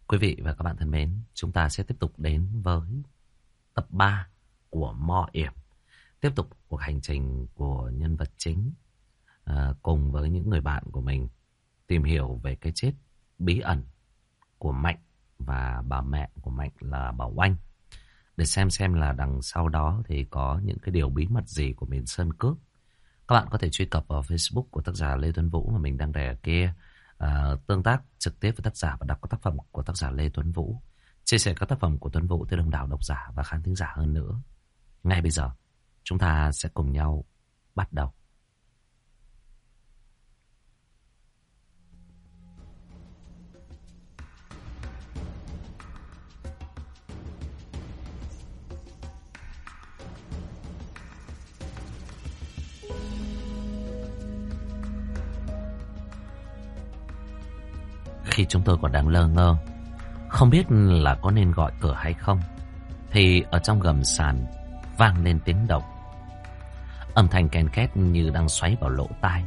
Quý vị và các bạn thân mến, chúng ta sẽ tiếp tục đến với tập 3 của Mo Yểm. Tiếp tục cuộc hành trình của nhân vật chính cùng với những người bạn của mình tìm hiểu về cái chết bí ẩn của Mạnh và bà mẹ của Mạnh là bà Oanh. Để xem là đằng sau đó thì có những cái điều bí mật gì của miền Sơn Cước. Các bạn có thể truy cập vào Facebook của tác giả Lê Tuấn Vũ mà mình đang để ở kia. Tương tác trực tiếp với tác giả và đọc các tác phẩm của tác giả Lê Tuấn Vũ. Chia sẻ các tác phẩm của Tuấn Vũ tới đông đảo độc giả và khán thính giả hơn nữa. Ngay bây giờ, chúng ta sẽ cùng nhau bắt đầu. Khi chúng tôi còn đang lơ ngơ, không biết là có nên gọi cửa hay không, thì ở trong gầm sàn vang lên tiếng động. Âm thanh ken két như đang xoáy vào lỗ tai.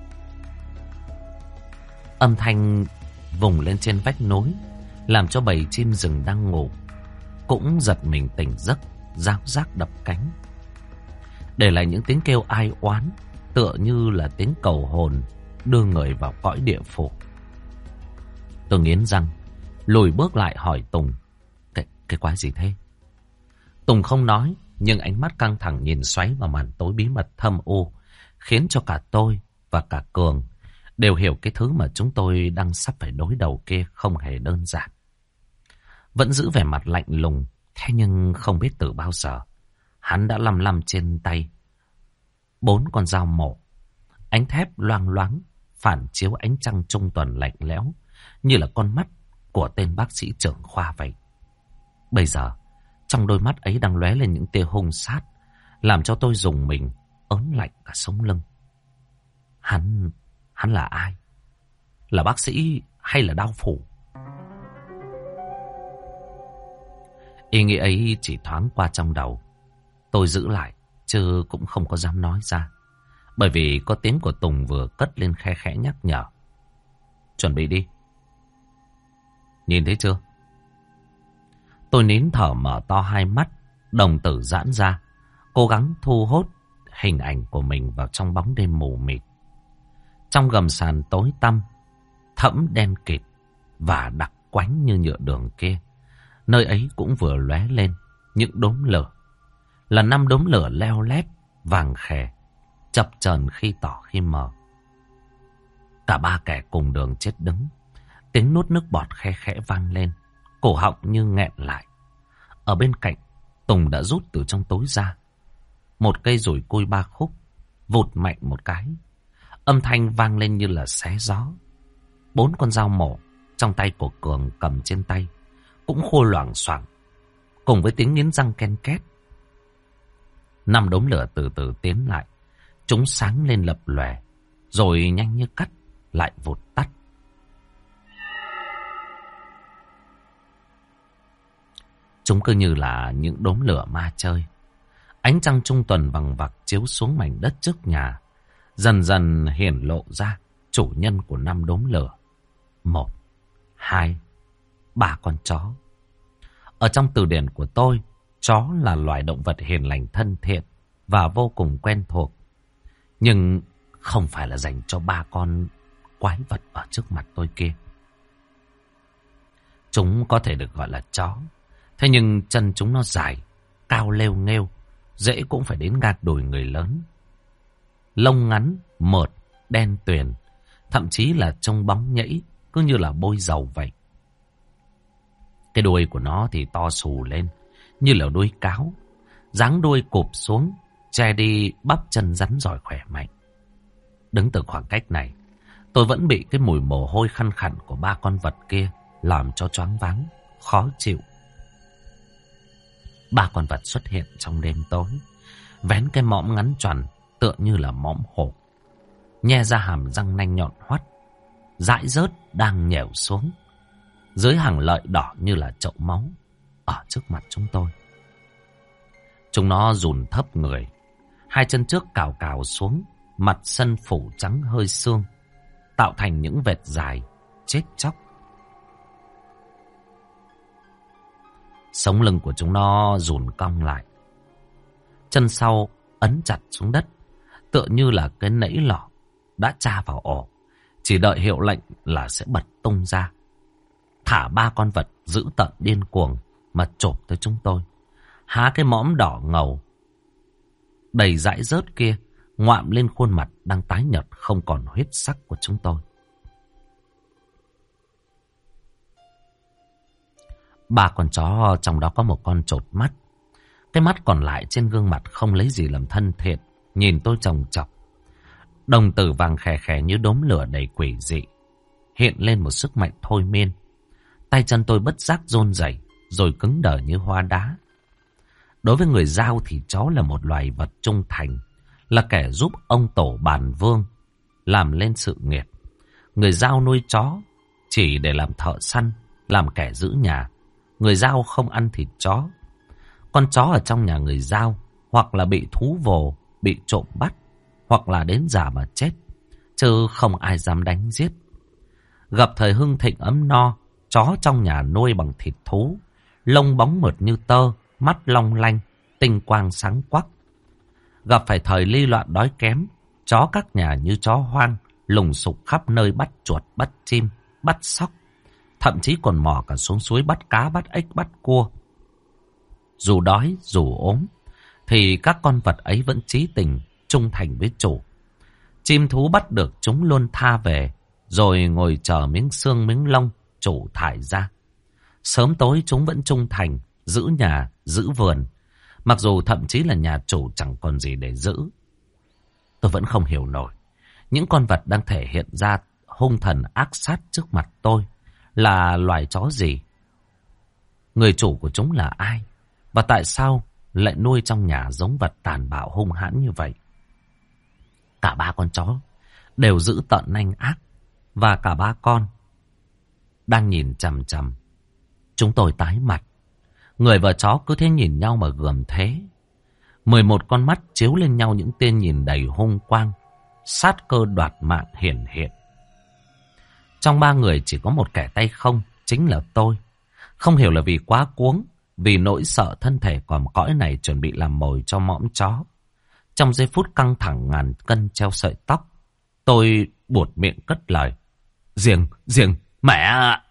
Âm thanh vùng lên trên vách núi, làm cho bầy chim rừng đang ngủ cũng giật mình tỉnh giấc, ráo rác đập cánh. Để lại những tiếng kêu ai oán, tựa như là tiếng cầu hồn đưa người vào cõi địa phủ. Tôi nghiến răng, lùi bước lại hỏi Tùng, cái quái gì thế? Tùng không nói, nhưng ánh mắt căng thẳng nhìn xoáy vào màn tối bí mật thâm u, khiến cho cả tôi và cả Cường đều hiểu cái thứ mà chúng tôi đang sắp phải đối đầu kia không hề đơn giản. Vẫn giữ vẻ mặt lạnh lùng, thế nhưng không biết từ bao giờ hắn đã lăm trên tay 4 con dao mổ. Ánh thép loang loáng phản chiếu ánh trăng trung tuần lạnh lẽo, như là con mắt của tên bác sĩ trưởng khoa vậy. Bây giờ, trong đôi mắt ấy đang lóe lên những tia hung sát, làm cho tôi rùng mình, ớn lạnh cả sống lưng. Hắn là ai? Là bác sĩ hay là đao phủ? Ý nghĩ ấy chỉ thoáng qua trong đầu. Tôi giữ lại, chứ cũng không có dám nói ra. Bởi vì có tiếng của Tùng vừa cất lên khe khẽ nhắc nhở. Chuẩn bị đi. Nhìn thấy chưa? Tôi nín thở mở to hai mắt, đồng tử giãn ra, cố gắng thu hút hình ảnh của mình vào trong bóng đêm mù mịt. Trong gầm sàn tối tăm, thẫm đen kịt và đặc quánh như nhựa đường kia, nơi ấy cũng vừa lóe lên những đốm lửa. Là 5 đốm lửa leo lét, vàng khè, chập chờn khi tỏ khi mờ. Cả 3 kẻ cùng đường chết đứng. Tiếng nuốt nước bọt khe khẽ vang lên, cổ họng như nghẹn lại. Ở bên cạnh, Tùng đã rút từ trong túi ra một cây dùi cui 3 khúc, vụt mạnh một cái. Âm thanh vang lên như là xé gió. 4 con dao mổ trong tay của Cường cầm trên tay cũng khô loảng xoảng, cùng với tiếng nghiến răng ken két. 5 đốm lửa từ từ tiến lại, chúng sáng lên lập lòe, rồi nhanh như cắt lại vụt tắt. Chúng cứ như là những đốm lửa ma chơi. Ánh trăng trung tuần vằng vặc chiếu xuống mảnh đất trước nhà, dần dần hiển lộ ra chủ nhân của 5 đốm lửa. 1, 2, 3 con chó. Ở trong từ điển của tôi, chó là loài động vật hiền lành thân thiện và vô cùng quen thuộc. Nhưng không phải là dành cho 3 con quái vật ở trước mặt tôi kia. Chúng có thể được gọi là chó, thế nhưng chân chúng nó dài, cao lêu nghêu, dễ cũng phải đến gạt đùi người lớn. Lông ngắn, mượt, đen tuyền, thậm chí là trông bóng nhẫy, cứ như là bôi dầu vậy. Cái đuôi của nó thì to xù lên, như là đuôi cáo, dáng đuôi cụp xuống, che đi bắp chân rắn giỏi khỏe mạnh. Đứng từ khoảng cách này, tôi vẫn bị cái mùi mồ hôi khăn khẳn của 3 con vật kia làm cho choáng váng, khó chịu. 3 con vật xuất hiện trong đêm tối, vén cái mõm ngắn tròn tựa như là mõm hổ, nhe ra hàm răng nanh nhọn hoắt, dãi rớt đang nhèo xuống dưới hàng lợi đỏ như là chậu máu ở trước mặt chúng tôi. Chúng nó dùn thấp người, 2 chân trước cào cào xuống, mặt sân phủ trắng hơi xương, tạo thành những vệt dài chết chóc. Sống lưng của chúng nó rùn cong lại. Chân sau ấn chặt xuống đất, tựa như là cái nẫy lò đã tra vào ổ, chỉ đợi hiệu lệnh là sẽ bật tung ra. Thả 3 con vật dữ tợn điên cuồng mà chộp tới chúng tôi. Há cái mõm đỏ ngầu đầy dãi rớt kia ngoạm lên khuôn mặt đang tái nhợt không còn huyết sắc của chúng tôi. 3 con chó trong đó có một con chột mắt. Cái mắt còn lại trên gương mặt không lấy gì làm thân thiện, nhìn tôi chòng chọc. Đồng tử vàng khè khè như đốm lửa đầy quỷ dị, hiện lên một sức mạnh thôi miên. Tay chân tôi bất giác run rẩy, rồi cứng đờ như hoa đá. Đối với người Dao thì chó là một loài vật trung thành, là kẻ giúp ông tổ bàn vương làm lên sự nghiệp. Người Dao nuôi chó chỉ để làm thợ săn, làm kẻ giữ nhà. Người Dao không ăn thịt chó. Con chó ở trong nhà người Dao hoặc là bị thú vồ, bị trộm bắt, hoặc là đến già mà chết, chứ không ai dám đánh giết. Gặp thời hưng thịnh ấm no, chó trong nhà nuôi bằng thịt thú, lông bóng mượt như tơ, mắt long lanh, tinh quang sáng quắc. Gặp phải thời ly loạn đói kém, chó các nhà như chó hoang, lùng sục khắp nơi bắt chuột, bắt chim, bắt sóc, thậm chí còn mò cả xuống suối bắt cá, bắt ếch, bắt cua. Dù đói, dù ốm, thì các con vật ấy vẫn chí tình, trung thành với chủ. Chim thú bắt được chúng luôn tha về, rồi ngồi chờ miếng xương miếng lông chủ thải ra. Sớm tối chúng vẫn trung thành, giữ nhà, giữ vườn, mặc dù thậm chí là nhà chủ chẳng còn gì để giữ. Tôi vẫn không hiểu nổi, những con vật đang thể hiện ra hung thần ác sát trước mặt tôi là loài chó gì? Người chủ của chúng là ai? Và tại sao lại nuôi trong nhà giống vật tàn bạo hung hãn như vậy? Cả 3 con chó đều dữ tợn nanh ác, và cả 3 con đang nhìn chằm chằm. Chúng tôi tái mặt. Người và chó cứ thế nhìn nhau mà gườm thế. 11 con mắt chiếu lên nhau những tia nhìn đầy hung quang, sát cơ đoạt mạng hiển hiện. Trong 3 người chỉ có một kẻ tay không, chính là tôi. Không hiểu là vì quá cuống, vì nỗi sợ thân thể còm cõi này chuẩn bị làm mồi cho mõm chó. Trong giây phút căng thẳng ngàn cân treo sợi tóc, tôi buột miệng cất lời. Riêng, mẹ ạ!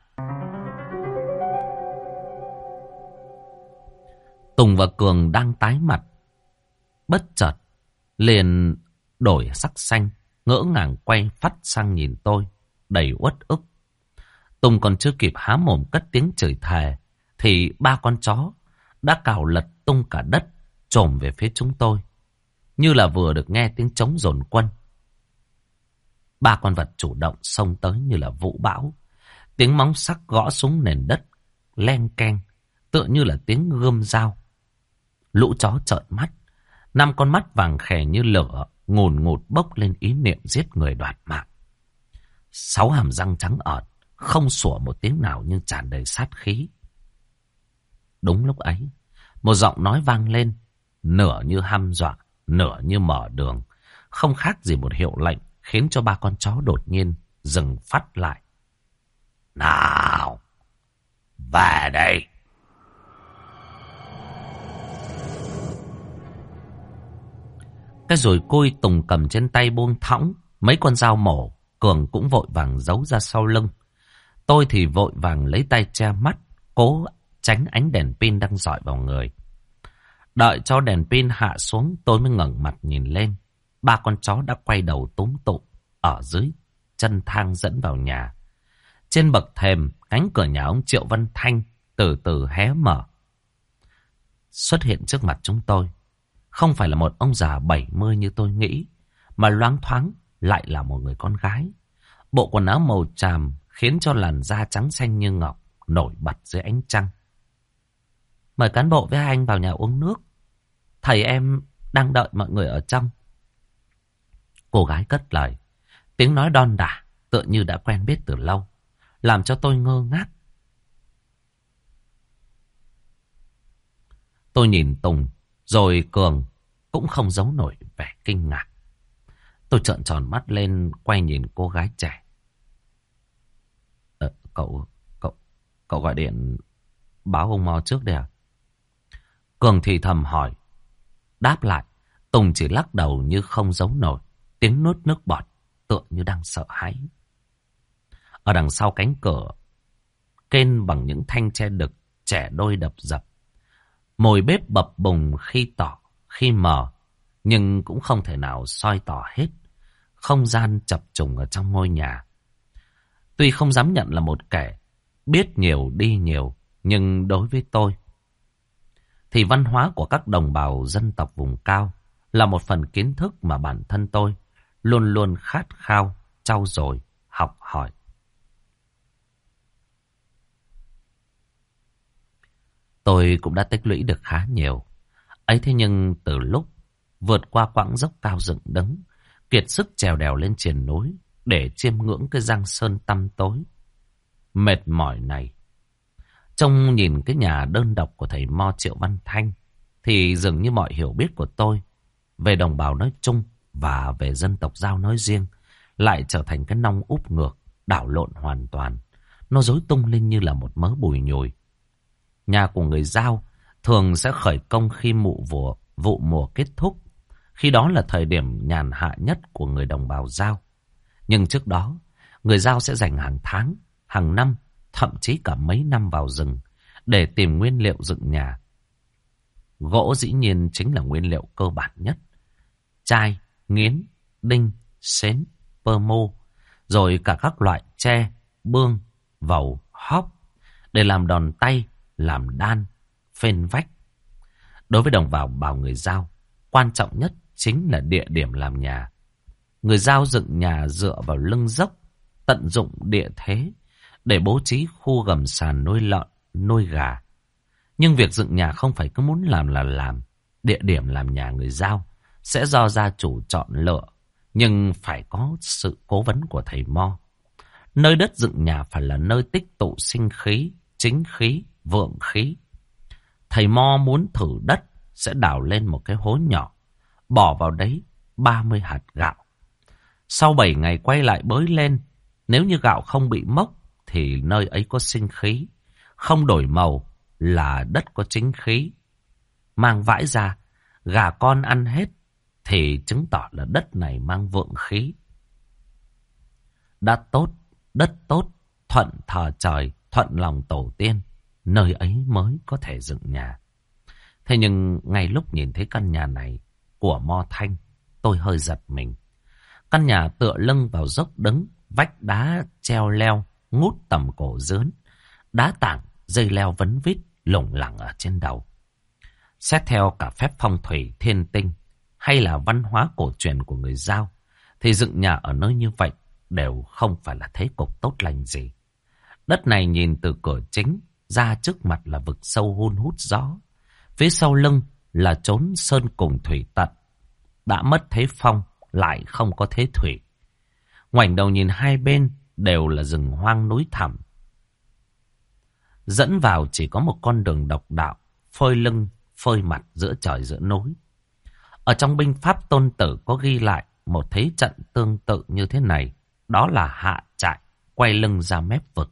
Tùng và Cường đang tái mặt. Bất chợt, liền đổi sắc xanh, ngỡ ngàng quay phắt sang nhìn tôi, đầy uất ức. Tùng còn chưa kịp há mồm cất tiếng chửi thề, thì 3 con chó đã cào lật tung cả đất, chồm về phía chúng tôi, như là vừa được nghe tiếng trống dồn quân. 3 con vật chủ động xông tới như là vũ bão. Tiếng móng sắc gõ xuống nền đất len keng, tựa như là tiếng gươm dao. Lũ chó trợn mắt, 5 con mắt vàng khè như lửa ngùn ngụt bốc lên ý niệm giết người đoạt mạng. 6 hàm răng trắng ợn, không sủa một tiếng nào nhưng tràn đầy sát khí. Đúng lúc ấy, một giọng nói vang lên, nửa như hăm dọa, nửa như mở đường, không khác gì một hiệu lệnh, khiến cho 3 con chó đột nhiên dừng phát lại. Nào, về đây! Cái dùi cui Tùng cầm trên tay buông thõng, mấy con dao mổ, Cường cũng vội vàng giấu ra sau lưng. Tôi thì vội vàng lấy tay che mắt, cố tránh ánh đèn pin đang rọi vào người. Đợi cho đèn pin hạ xuống, tôi mới ngẩng mặt nhìn lên. 3 con chó đã quay đầu túm tụm ở dưới chân thang dẫn vào nhà. Trên bậc thềm, cánh cửa nhà ông Triệu Văn Thanh từ từ hé mở. Xuất hiện trước mặt chúng tôi không phải là một ông già 70 như tôi nghĩ, mà loáng thoáng lại là một người con gái. Bộ quần áo màu tràm khiến cho làn da trắng xanh như ngọc nổi bật dưới ánh trăng. Mời cán bộ với anh vào nhà uống nước. Thầy em đang đợi mọi người ở trong. Cô gái cất lời, tiếng nói đon đả, tựa như đã quen biết từ lâu, làm cho tôi ngơ ngác. Tôi nhìn Tùng, rồi Cường, cũng không giấu nổi vẻ kinh ngạc. Tôi trợn tròn mắt lên, quay nhìn cô gái trẻ. Cậu gọi điện báo ông Mo trước đây à? Cường thì thầm hỏi. Đáp lại, Tùng chỉ lắc đầu như không giấu nổi, tiếng nuốt nước bọt, tựa như đang sợ hãi. Ở đằng sau cánh cửa, kênh bằng những thanh tre đực, trẻ đôi đập dập. Mồi bếp bập bùng khi tỏ, khi mờ, nhưng cũng không thể nào soi tỏ hết không gian chập trùng ở trong ngôi nhà. Tuy không dám nhận là một kẻ biết nhiều đi nhiều, nhưng đối với tôi, thì văn hóa của các đồng bào dân tộc vùng cao là một phần kiến thức mà bản thân tôi luôn luôn khát khao, trau dồi, học hỏi. Tôi cũng đã tích lũy được khá nhiều. Ấy thế nhưng từ lúc vượt qua quãng dốc cao dựng đứng, kiệt sức trèo đèo lên triền núi để chiêm ngưỡng cái giang sơn tăm tối mệt mỏi này, trông nhìn cái nhà đơn độc của thầy Mo Triệu Văn Thanh, thì dường như mọi hiểu biết của tôi về đồng bào nói chung và về dân tộc Dao nói riêng lại trở thành cái nong úp ngược, đảo lộn hoàn toàn. Nó rối tung lên như là một mớ bùi nhùi. Nhà của người Dao thường sẽ khởi công khi vụ mùa kết thúc. Khi đó là thời điểm nhàn hạ nhất của người đồng bào Dao. Nhưng trước đó, người Dao sẽ dành hàng tháng, hàng năm, thậm chí cả mấy năm vào rừng để tìm nguyên liệu dựng nhà. Gỗ dĩ nhiên chính là nguyên liệu cơ bản nhất. Chai, nghiến, đinh, sến, pơ mô, rồi cả các loại tre, bương, vầu, hóp để làm đòn tay, làm đan, phên vách. Đối với đồng bào người Dao, quan trọng nhất chính là địa điểm làm nhà. Người Dao dựng nhà dựa vào lưng dốc, tận dụng địa thế để bố trí khu gầm sàn nuôi lợn, nuôi gà. Nhưng việc dựng nhà không phải cứ muốn làm là làm. Địa điểm làm nhà người Dao sẽ do gia chủ chọn lựa, nhưng phải có sự cố vấn của thầy Mo. Nơi đất dựng nhà phải là nơi tích tụ sinh khí, chính khí, vượng khí. Thầy Mo muốn thử đất sẽ đào lên một cái hố nhỏ, bỏ vào đấy 30 hạt gạo. Sau 7 ngày quay lại bới lên, nếu như gạo không bị mốc thì nơi ấy có sinh khí, không đổi màu là đất có chính khí. Mang vãi ra, gà con ăn hết thì chứng tỏ là đất này mang vượng khí. Đất tốt, thuận thờ trời, thuận lòng tổ tiên, nơi ấy mới có thể dựng nhà. Thế nhưng ngay lúc nhìn thấy căn nhà này của Mo Thanh, tôi hơi giật mình. Căn nhà tựa lưng vào dốc đứng, vách đá treo leo, ngút tầm cổ dướn, đá tảng, dây leo vấn vít lủng lẳng ở trên đầu. Xét theo cả phép phong thủy thiên tinh hay là văn hóa cổ truyền của người Dao, thì dựng nhà ở nơi như vậy đều không phải là thế cục tốt lành gì. Đất này nhìn từ cửa chính ra trước mặt là vực sâu hun hút gió. Phía sau lưng là chốn sơn cùng thủy tận. Đã mất thế phong, lại không có thế thủy. Ngoảnh đầu nhìn hai bên đều là rừng hoang núi thẳm. Dẫn vào chỉ có một con đường độc đạo, phơi lưng, phơi mặt giữa trời giữa núi. Ở trong binh pháp Tôn Tử có ghi lại một thế trận tương tự như thế này. Đó là hạ trại, quay lưng ra mép vực.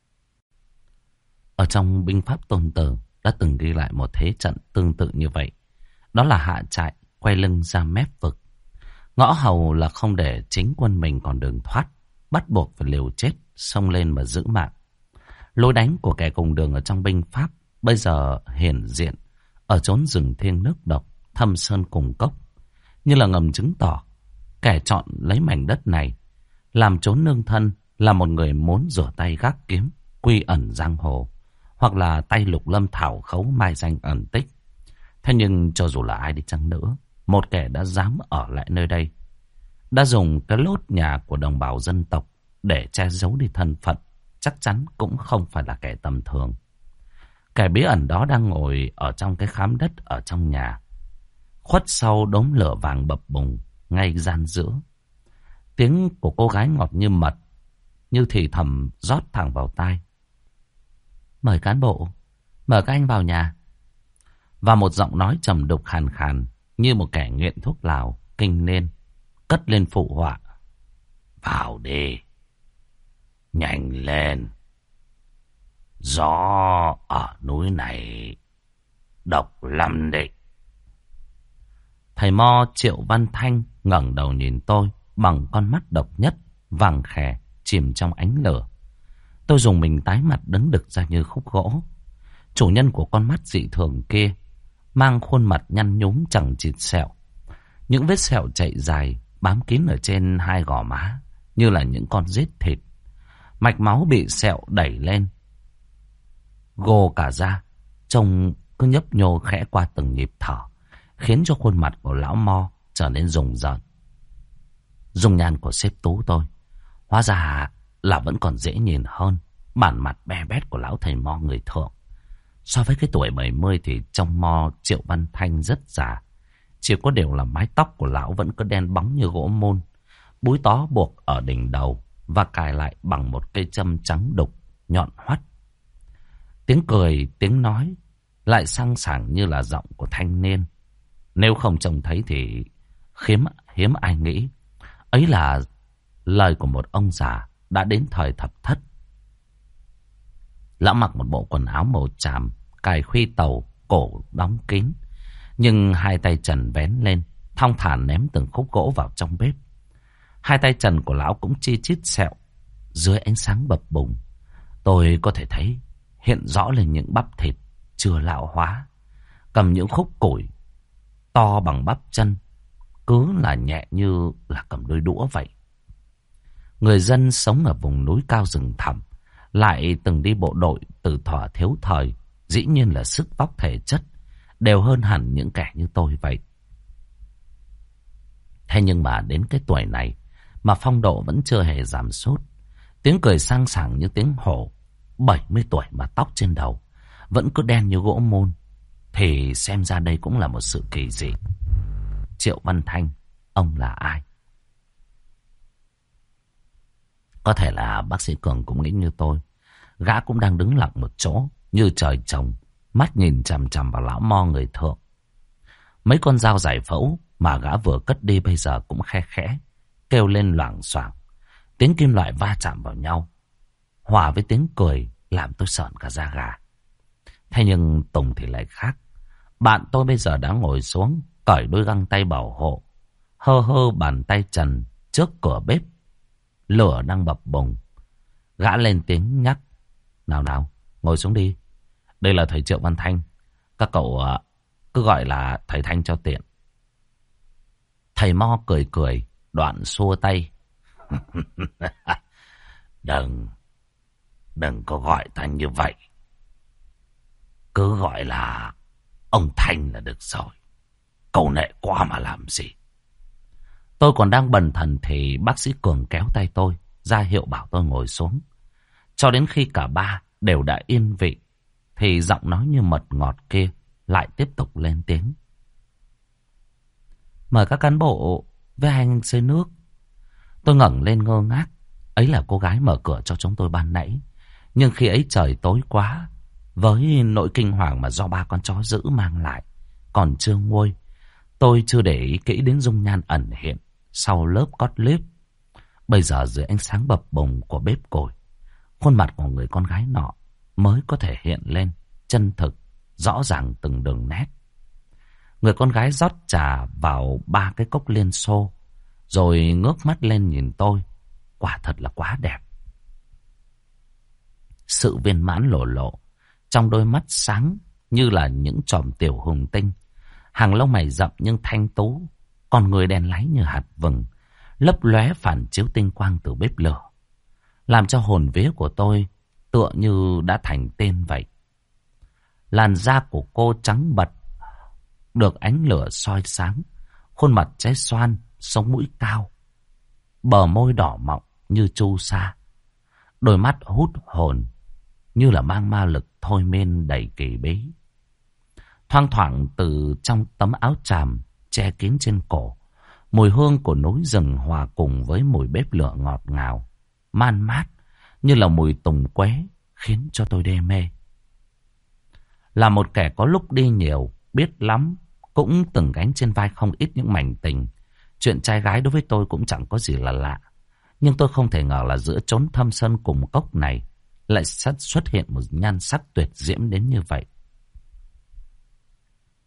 Ở trong binh pháp Tôn Tử đã từng ghi lại một thế trận tương tự như vậy. Đó là hạ trại, quay lưng ra mép vực. Ngõ hầu là không để chính quân mình còn đường thoát, bắt buộc phải liều chết, xông lên mà giữ mạng. Lối đánh của kẻ cùng đường ở trong binh pháp bây giờ hiển diện ở chốn rừng thiêng nước độc, thâm sơn cùng cốc, như là ngầm chứng tỏ kẻ chọn lấy mảnh đất này làm chốn nương thân là một người muốn rửa tay gác kiếm, quy ẩn giang hồ, hoặc là tay lục lâm thảo khấu mai danh ẩn tích. Thế nhưng cho dù là ai đi chăng nữa, một kẻ đã dám ở lại nơi đây, đã dùng cái lốt nhà của đồng bào dân tộc để che giấu đi thân phận, chắc chắn cũng không phải là kẻ tầm thường. Kẻ bí ẩn đó đang ngồi ở trong cái khám đất ở trong nhà, khuất sau đốm lửa vàng bập bùng ngay gian giữa. Tiếng của cô gái ngọt như mật, như thì thầm rót thẳng vào tai. Mời cán bộ, mời các anh vào nhà. Và một giọng nói trầm đục khàn khàn như một kẻ nghiện thuốc lào kinh nên cất lên phụ họa. Vào đi, nhanh lên. Gió ở núi này độc lắm đấy. Thầy mo Triệu Văn Thanh ngẩng đầu nhìn tôi bằng con mắt độc nhất, vàng khè, chìm trong ánh lửa. Tôi dùng mình tái mặt đứng đực ra như khúc gỗ. Chủ nhân của con mắt dị thường kia mang khuôn mặt nhăn nhúm chẳng chịt sẹo. Những vết sẹo chạy dài bám kín ở trên hai gò má như là những con rết thịt. Mạch máu bị sẹo đẩy lên, gồ cả ra, trông cứ nhấp nhô khẽ qua từng nhịp thở, khiến cho khuôn mặt của lão mo trở nên rùng rợn. Dung nhan của sếp Tú tôi hóa ra là vẫn còn dễ nhìn hơn bản mặt be bét của lão thầy mo người thượng. So với cái tuổi 70 thì trong mo Triệu Văn Thanh rất già. Chỉ có điều là mái tóc của lão vẫn cứ đen bóng như gỗ môn, búi tó buộc ở đỉnh đầu và cài lại bằng một cây châm trắng đục, nhọn hoắt. Tiếng cười, tiếng nói lại sang sảng như là giọng của thanh niên. Nếu không trông thấy thì hiếm ai nghĩ ấy là lời của một ông già đã đến thời thập thất. Lão mặc một bộ quần áo màu tràm, cài khuy tàu, cổ đóng kín, nhưng hai tay trần vén lên, thong thả ném từng khúc gỗ vào trong bếp. Hai tay trần của lão cũng chi chít sẹo. Dưới ánh sáng bập bùng, tôi có thể thấy hiện rõ lên những bắp thịt chưa lão hóa, cầm những khúc củi to bằng bắp chân, cứ là nhẹ như là cầm đôi đũa vậy. Người dân sống ở vùng núi cao rừng thẳm, lại từng đi bộ đội từ thuở thiếu thời, dĩ nhiên là sức vóc thể chất đều hơn hẳn những kẻ như tôi vậy. Thế nhưng mà đến cái tuổi này mà phong độ vẫn chưa hề giảm sút. Tiếng cười sang sảng như tiếng hổ. 70 tuổi mà tóc trên đầu vẫn cứ đen như gỗ môn, thì xem ra đây cũng là một sự kỳ dị. Triệu Văn Thanh, ông là ai? Có thể là bác sĩ Cường cũng nghĩ như tôi. Gã cũng đang đứng lặng một chỗ như trời trồng, mắt nhìn chằm chằm vào lão mo người thượng. Mấy con dao giải phẫu mà gã vừa cất đi bây giờ cũng khe khẽ kêu lên loảng xoảng. Tiếng kim loại va chạm vào nhau, hòa với tiếng cười làm tôi sợn cả da gà. Thế nhưng Tùng thì lại khác. Bạn tôi bây giờ đã ngồi xuống, cởi đôi găng tay bảo hộ, hơ hơ bàn tay trần trước cửa bếp. Lửa đang bập bùng. Gã lên tiếng nhắc: Nào nào, ngồi xuống đi. Đây là thầy Triệu Văn Thanh. Các cậu cứ gọi là thầy Thanh cho tiện. Thầy mo cười cười, đoạn xua tay. Đừng có gọi ta như vậy. Cứ gọi là ông Thanh là được rồi. Câu nệ quá mà làm gì. Tôi còn đang bần thần thì bác sĩ Cường kéo tay tôi, ra hiệu bảo tôi ngồi xuống. Cho đến khi cả ba đều đã yên vị, thì giọng nói như mật ngọt kia lại tiếp tục lên tiếng: Mời các cán bộ với hai anh xơi nước. Tôi ngẩng lên ngơ ngác. Ấy là cô gái mở cửa cho chúng tôi ban nãy. Nhưng khi ấy trời tối quá, với nỗi kinh hoàng mà do ba con chó dữ mang lại còn chưa nguôi, tôi chưa để ý kỹ đến dung nhan ẩn hiện sau lớp cốt lip. Bây giờ dưới ánh sáng bập bùng của bếp củi, khuôn mặt của người con gái nọ mới có thể hiện lên chân thực, rõ ràng từng đường nét. Người con gái rót trà vào 3 cái cốc liên xô, rồi ngước mắt lên nhìn tôi. Quả thật là quá đẹp. Sự viên mãn lộ lộ trong đôi mắt sáng như là những chòm tiểu hùng tinh. Hàng lông mày rậm nhưng thanh tú, con người đen láy như hạt vừng, lấp lóe phản chiếu tinh quang từ bếp lửa, làm cho hồn vía của tôi tựa như đã thành tên vậy. Làn da của cô trắng bật, được ánh lửa soi sáng, khuôn mặt trái xoan, sống mũi cao, bờ môi đỏ mọng như chu sa, đôi mắt hút hồn như là mang ma lực thôi miên đầy kỳ bí. Thoang thoảng từ trong tấm áo tràm che kín trên cổ, mùi hương của núi rừng hòa cùng với mùi bếp lửa ngọt ngào, man mát như là mùi tùng quế, khiến cho tôi đê mê. Là một kẻ có lúc đi nhiều, biết lắm, cũng từng gánh trên vai không ít những mảnh tình. Chuyện trai gái đối với tôi cũng chẳng có gì là lạ. Nhưng tôi không thể ngờ là giữa chốn thâm sơn cùng cốc này lại xuất hiện một nhan sắc tuyệt diễm đến như vậy.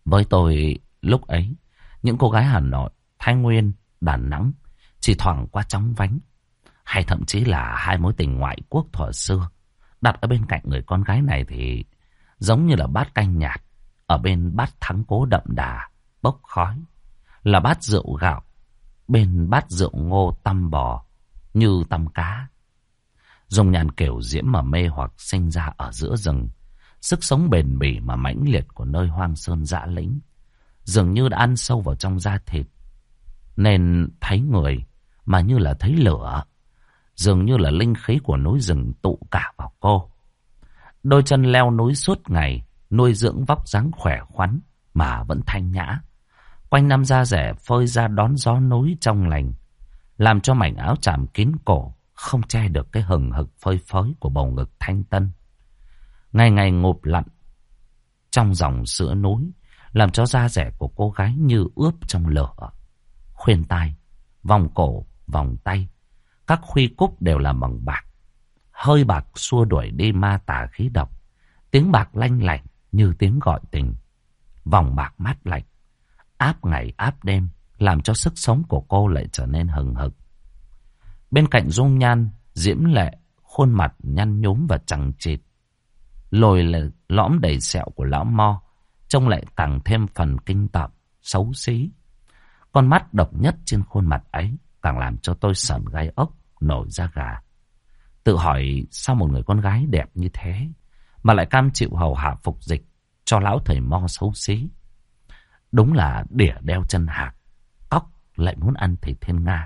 Với tôi lúc ấy, những cô gái Hà Nội, Thái Nguyên, Đà Nẵng chỉ thoảng qua chóng vánh, hay thậm chí là hai mối tình ngoại quốc thuở xưa đặt ở bên cạnh người con gái này thì giống như là bát canh nhạt ở bên bát thắng cố đậm đà bốc khói, là bát rượu gạo bên bát rượu ngô tăm bò như tăm cá. Dung nhan kiểu diễm mà mê hoặc sinh ra ở giữa rừng, sức sống bền bỉ mà mãnh liệt của nơi hoang sơn dã lĩnh dường như đã ăn sâu vào trong da thịt, nên thấy người mà như là thấy lửa, dường như là linh khí của núi rừng tụ cả vào cô. Đôi chân leo núi suốt ngày, nuôi dưỡng vóc dáng khỏe khoắn mà vẫn thanh nhã. Quanh năm da rẻ phơi ra đón gió núi trong lành, làm cho mảnh áo chạm kín cổ không che được cái hừng hực phơi phới của bầu ngực thanh tân. Ngày ngày ngụp lặn trong dòng sữa núi, làm cho da rẻ của cô gái như ướp trong lửa. Khuyên tai, vòng cổ, vòng tay, các khuy cúc đều làm bằng bạc. Hơi bạc xua đuổi đi ma tà khí độc. Tiếng bạc lanh lảnh như tiếng gọi tình. Vòng bạc mát lạnh, áp ngày áp đêm, làm cho sức sống của cô lại trở nên hừng hực. Bên cạnh dung nhan diễm lệ, khuôn mặt nhăn nhúm và chằng chịt, lồi lõm đầy sẹo của lão Mo trông lại càng thêm phần kinh tởm, xấu xí. Con mắt độc nhất trên khuôn mặt ấy càng làm cho tôi sởn gai ốc, nổi da gà. Tự hỏi sao một người con gái đẹp như thế mà lại cam chịu hầu hạ phục dịch cho lão thầy Mo xấu xí. Đúng là đỉa đeo chân hạc, cóc lại muốn ăn thịt thiên nga.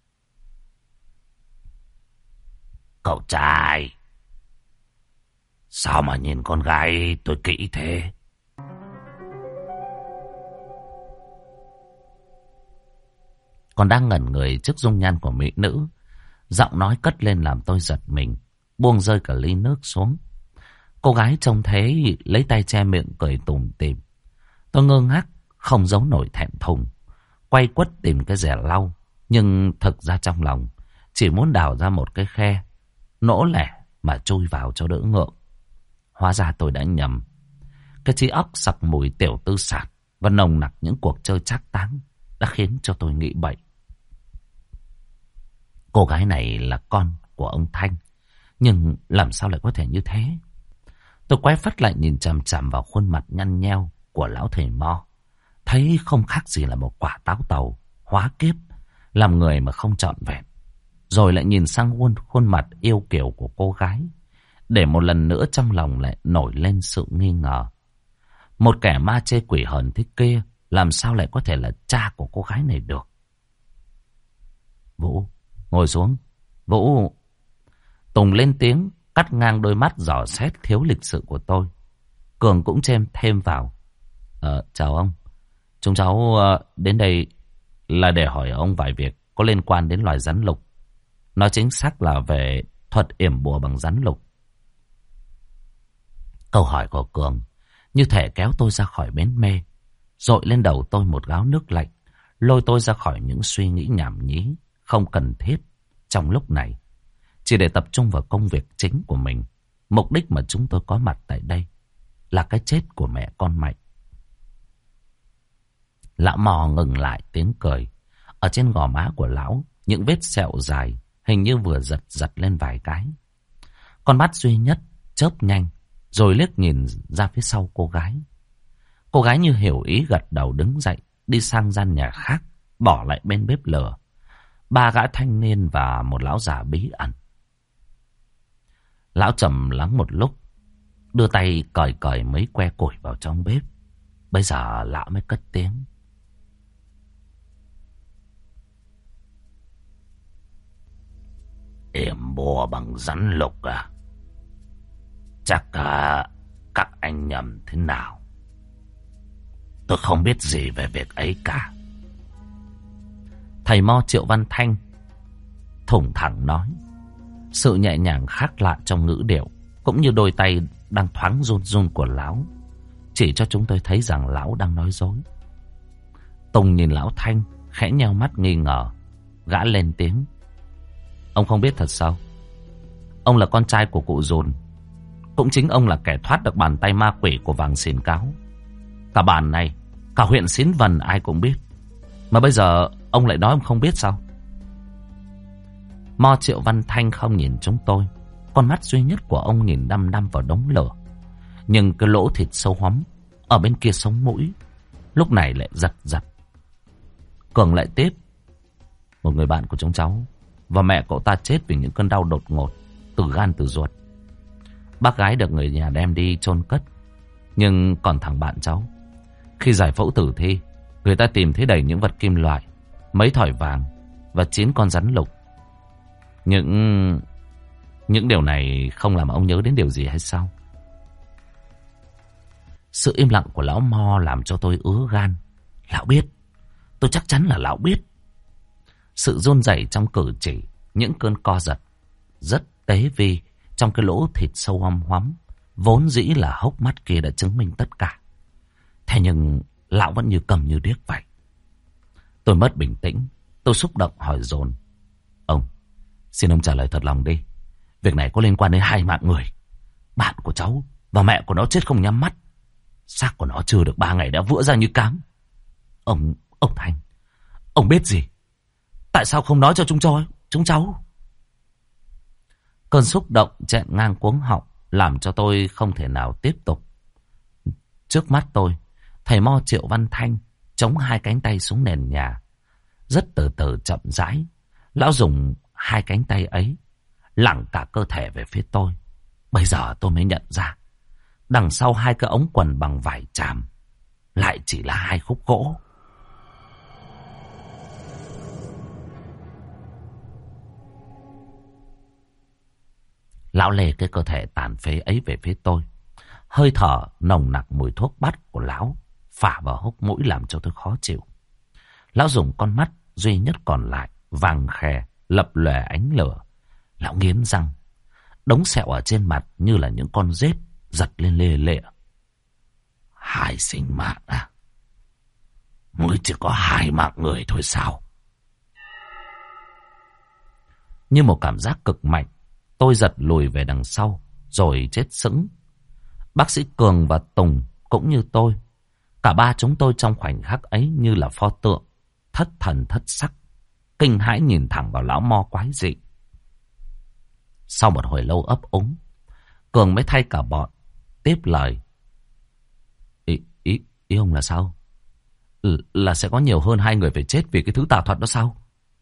Cậu trai, sao mà nhìn con gái tôi kỹ thế? Còn đang ngẩn người trước dung nhan của mỹ nữ, giọng nói cất lên làm tôi giật mình, buông rơi cả ly nước xuống. Cô gái trông thế lấy tay che miệng cười tủm tỉm. Tôi ngơ ngác không giấu nổi thẹn thùng, quay quất tìm cái rẻ lau, nhưng thực ra trong lòng chỉ muốn đào ra một cái khe, nỗ lẻ mà chui vào cho đỡ ngượng. Hóa ra tôi đã nhầm. Cái trí óc sặc mùi tiểu tư sản và nồng nặc những cuộc chơi trác táng đã khiến cho tôi nghĩ bậy. Cô gái này là con của ông Thanh, nhưng làm sao lại có thể như thế? Tôi quay phắt lại nhìn chằm chằm vào khuôn mặt nhăn nheo của lão thầy Mo, thấy không khác gì là một quả táo tàu hóa kiếp, làm người mà không trọn vẹn. Rồi lại nhìn sang khuôn mặt yêu kiều của cô gái, để một lần nữa trong lòng lại nổi lên sự nghi ngờ. Một kẻ ma chê quỷ hờn thế kia làm sao lại có thể là cha của cô gái này được? Vũ, ngồi xuống. Vũ. Tùng lên tiếng, cắt ngang đôi mắt dò xét thiếu lịch sự của tôi. Cường cũng thêm vào. Chào ông. Chúng cháu đến đây là để hỏi ông vài việc có liên quan đến loài rắn lục. Nói chính xác là về thuật yểm bùa bằng rắn lục. Câu hỏi của Cường như thể kéo tôi ra khỏi bến mê, dội lên đầu tôi một gáo nước lạnh, lôi tôi ra khỏi những suy nghĩ nhảm nhí không cần thiết trong lúc này, chỉ để tập trung vào công việc chính của mình. Mục đích mà chúng tôi có mặt tại đây là cái chết của mẹ con Mạnh. Lão Mò ngừng lại tiếng cười. Ở trên gò má của lão, những vết sẹo dài hình như vừa giật lên vài cái. Con mắt duy nhất chớp nhanh, rồi liếc nhìn ra phía sau cô gái. Cô gái như hiểu ý gật đầu đứng dậy, đi sang gian nhà khác, bỏ lại bên bếp lửa ba gã thanh niên và một lão già bí ẩn. Lão trầm lắng một lúc, đưa tay cởi mấy que củi vào trong bếp. Bây giờ lão mới cất tiếng. Yểm bùa bằng rắn lục à? Chắc các anh nhầm thế nào. Tôi không biết gì về việc ấy cả. Thầy Mo Triệu Văn Thanh thủng thẳng nói, sự nhẹ nhàng khác lạ trong ngữ điệu, cũng như đôi tay đang thoáng run run của lão, chỉ cho chúng tôi thấy rằng lão đang nói dối. Tùng nhìn lão Thanh, khẽ nheo mắt nghi ngờ. Gã lên tiếng. Ông không biết thật sao? Ông là con trai của cụ Dùn. Cũng chính ông là kẻ thoát được bàn tay ma quỷ của Vàng Xìn Cáo. Cả bàn này Cả huyện Xín Vần ai cũng biết. Mà bây giờ ông lại nói ông không biết sao? Mo Triệu Văn Thanh không nhìn chúng tôi. Con mắt duy nhất của ông nhìn đăm đăm vào đống lửa. Nhưng cái lỗ thịt sâu hoắm ở bên kia sống mũi lúc này lại giật giật. Cường lại tiếp. Một người bạn của chúng cháu và mẹ cậu ta chết vì những cơn đau đột ngột từ gan từ ruột. Bác gái được người nhà đem đi chôn cất. Nhưng còn thằng bạn cháu, khi giải phẫu tử thi, người ta tìm thấy đầy những vật kim loại, mấy thỏi vàng và 9 con rắn lục. Những điều này không làm ông nhớ đến điều gì hay sao? Sự im lặng của lão Mo làm cho tôi ứa gan. Lão biết. Tôi chắc chắn là lão biết. Sự run rẩy trong cử chỉ, những cơn co giật rất tế vi trong cái lỗ thịt sâu hoăm hoắm vốn dĩ là hốc mắt kia đã chứng minh tất cả. Thế nhưng lão vẫn như cầm như điếc vậy. Tôi mất bình tĩnh. Tôi xúc động hỏi dồn. Ông, xin ông trả lời thật lòng đi. Việc này có liên quan đến 2 mạng người. Bạn của cháu và mẹ của nó chết không nhắm mắt. Xác của nó chưa được 3 ngày đã vữa ra như cám. Ông Thanh, ông biết gì? Tại sao không nói cho chúng cháu? Cơn xúc động chạy ngang cuống họng làm cho tôi không thể nào tiếp tục. Trước mắt tôi, thầy Mo Triệu Văn Thanh chống 2 cánh tay xuống nền nhà. Rất từ từ chậm rãi, lão dùng 2 cánh tay ấy lẳng cả cơ thể về phía tôi. Bây giờ tôi mới nhận ra, đằng sau 2 cái ống quần bằng vải tràm lại chỉ là 2 khúc gỗ. Lão lê cái cơ thể tàn phế ấy về phía tôi. Hơi thở nồng nặc mùi thuốc bắc của lão phả vào hốc mũi làm cho tôi khó chịu. Lão dùng con mắt duy nhất còn lại, vàng khè, lập lòe ánh lửa. Lão nghiến răng. Đống sẹo ở trên mặt như là những con rết giật lên lê lệ. 2 sinh mạng à? Mới chỉ có 2 mạng người thôi sao? Như một cảm giác cực mạnh, tôi giật lùi về đằng sau, rồi chết sững. Bác sĩ Cường và Tùng cũng như tôi. Cả 3 chúng tôi trong khoảnh khắc ấy như là pho tượng, thất thần thất sắc, kinh hãi nhìn thẳng vào lão Mo quái dị. Sau một hồi lâu ấp úng, Cường mới thay cả bọn tiếp lời. Ý ông là sao? Là sẽ có nhiều hơn 2 người phải chết vì cái thứ tà thuật đó sao?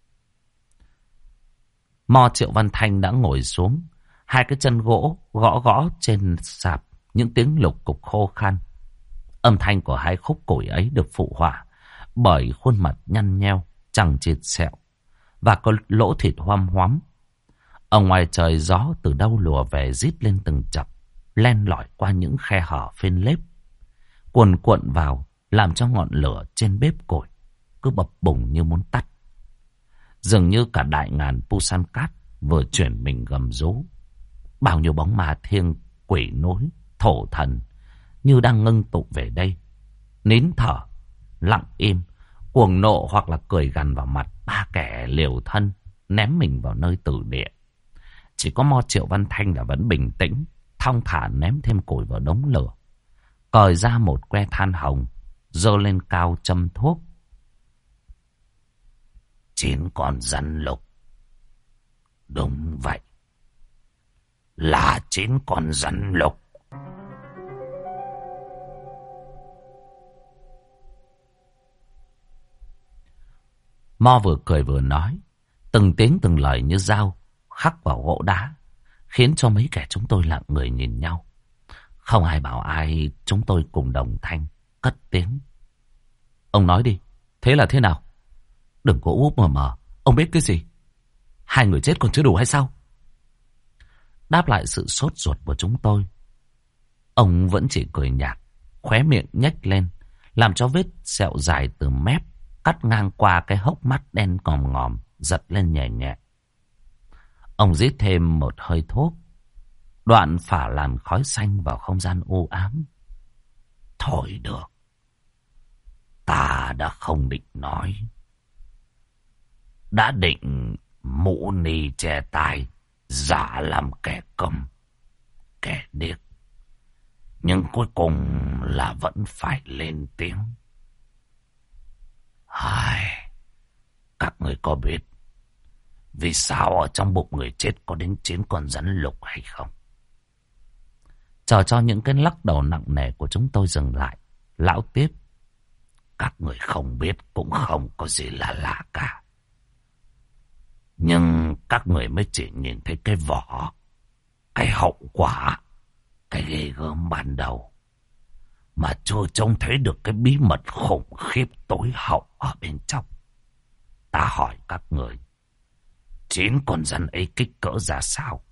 Mo Triệu Văn Thanh đã ngồi xuống, 2 cái chân gỗ gõ gõ trên sạp, những tiếng lục cục khô khan. Âm thanh của 2 khúc củi ấy được phụ họa bởi khuôn mặt nhăn nheo, chằng chịt sẹo và có lỗ thịt hoăm hoắm. Ở ngoài trời gió từ đâu lùa về rít lên từng chập, len lỏi qua những khe hở phên lép, cuồn cuộn vào làm cho ngọn lửa trên bếp củi cứ bập bùng như muốn tắt. Dường như cả đại ngàn Pusan cát vừa chuyển mình gầm rú. Bao nhiêu bóng ma thiêng, quỷ nối, thổ thần như đang ngưng tụ về đây, nín thở, lặng im, cuồng nộ hoặc là cười gằn vào mặt 3 kẻ liều thân ném mình vào nơi tử địa. Chỉ có Mo Triệu Văn Thanh là vẫn bình tĩnh, thong thả ném thêm củi vào đống lửa, cởi ra một que than hồng, giơ lên cao châm thuốc. 9 con rắn lục. Đúng vậy, là 9 con rắn lục. Mo vừa cười vừa nói, từng tiếng từng lời như dao khắc vào gỗ đá, khiến cho mấy kẻ chúng tôi lặng người nhìn nhau. Không ai bảo ai, chúng tôi cùng đồng thanh cất tiếng. Ông nói đi, thế là thế nào? Đừng có úp mờ mờ, ông biết cái gì? 2 người chết còn chưa đủ hay sao? Đáp lại sự sốt ruột của chúng tôi, ông vẫn chỉ cười nhạt, khóe miệng nhếch lên, làm cho vết sẹo dài từ mép cắt ngang qua cái hốc mắt đen ngòm ngòm giật lên nhẹ nhẹ. Ông rít thêm một hơi thuốc, đoạn phả làn khói xanh vào không gian u ám. Thôi được, ta đã không định nói, đã định mũ ni che tai, giả làm kẻ câm, kẻ điếc, nhưng cuối cùng là vẫn phải lên tiếng. Ai, các người có biết vì sao ở trong bụng người chết có đến 9 con rắn lục hay không? Chờ cho những cái lắc đầu nặng nề của chúng tôi dừng lại, lão tiếp. Các người không biết cũng không có gì là lạ cả. Nhưng các người mới chỉ nhìn thấy cái vỏ, cái hậu quả, cái ghê gớm ban đầu, mà chưa trông thấy được cái bí mật khủng khiếp tối hậu ở bên trong. Ta hỏi các người, 9 con rắn ấy kích cỡ ra sao?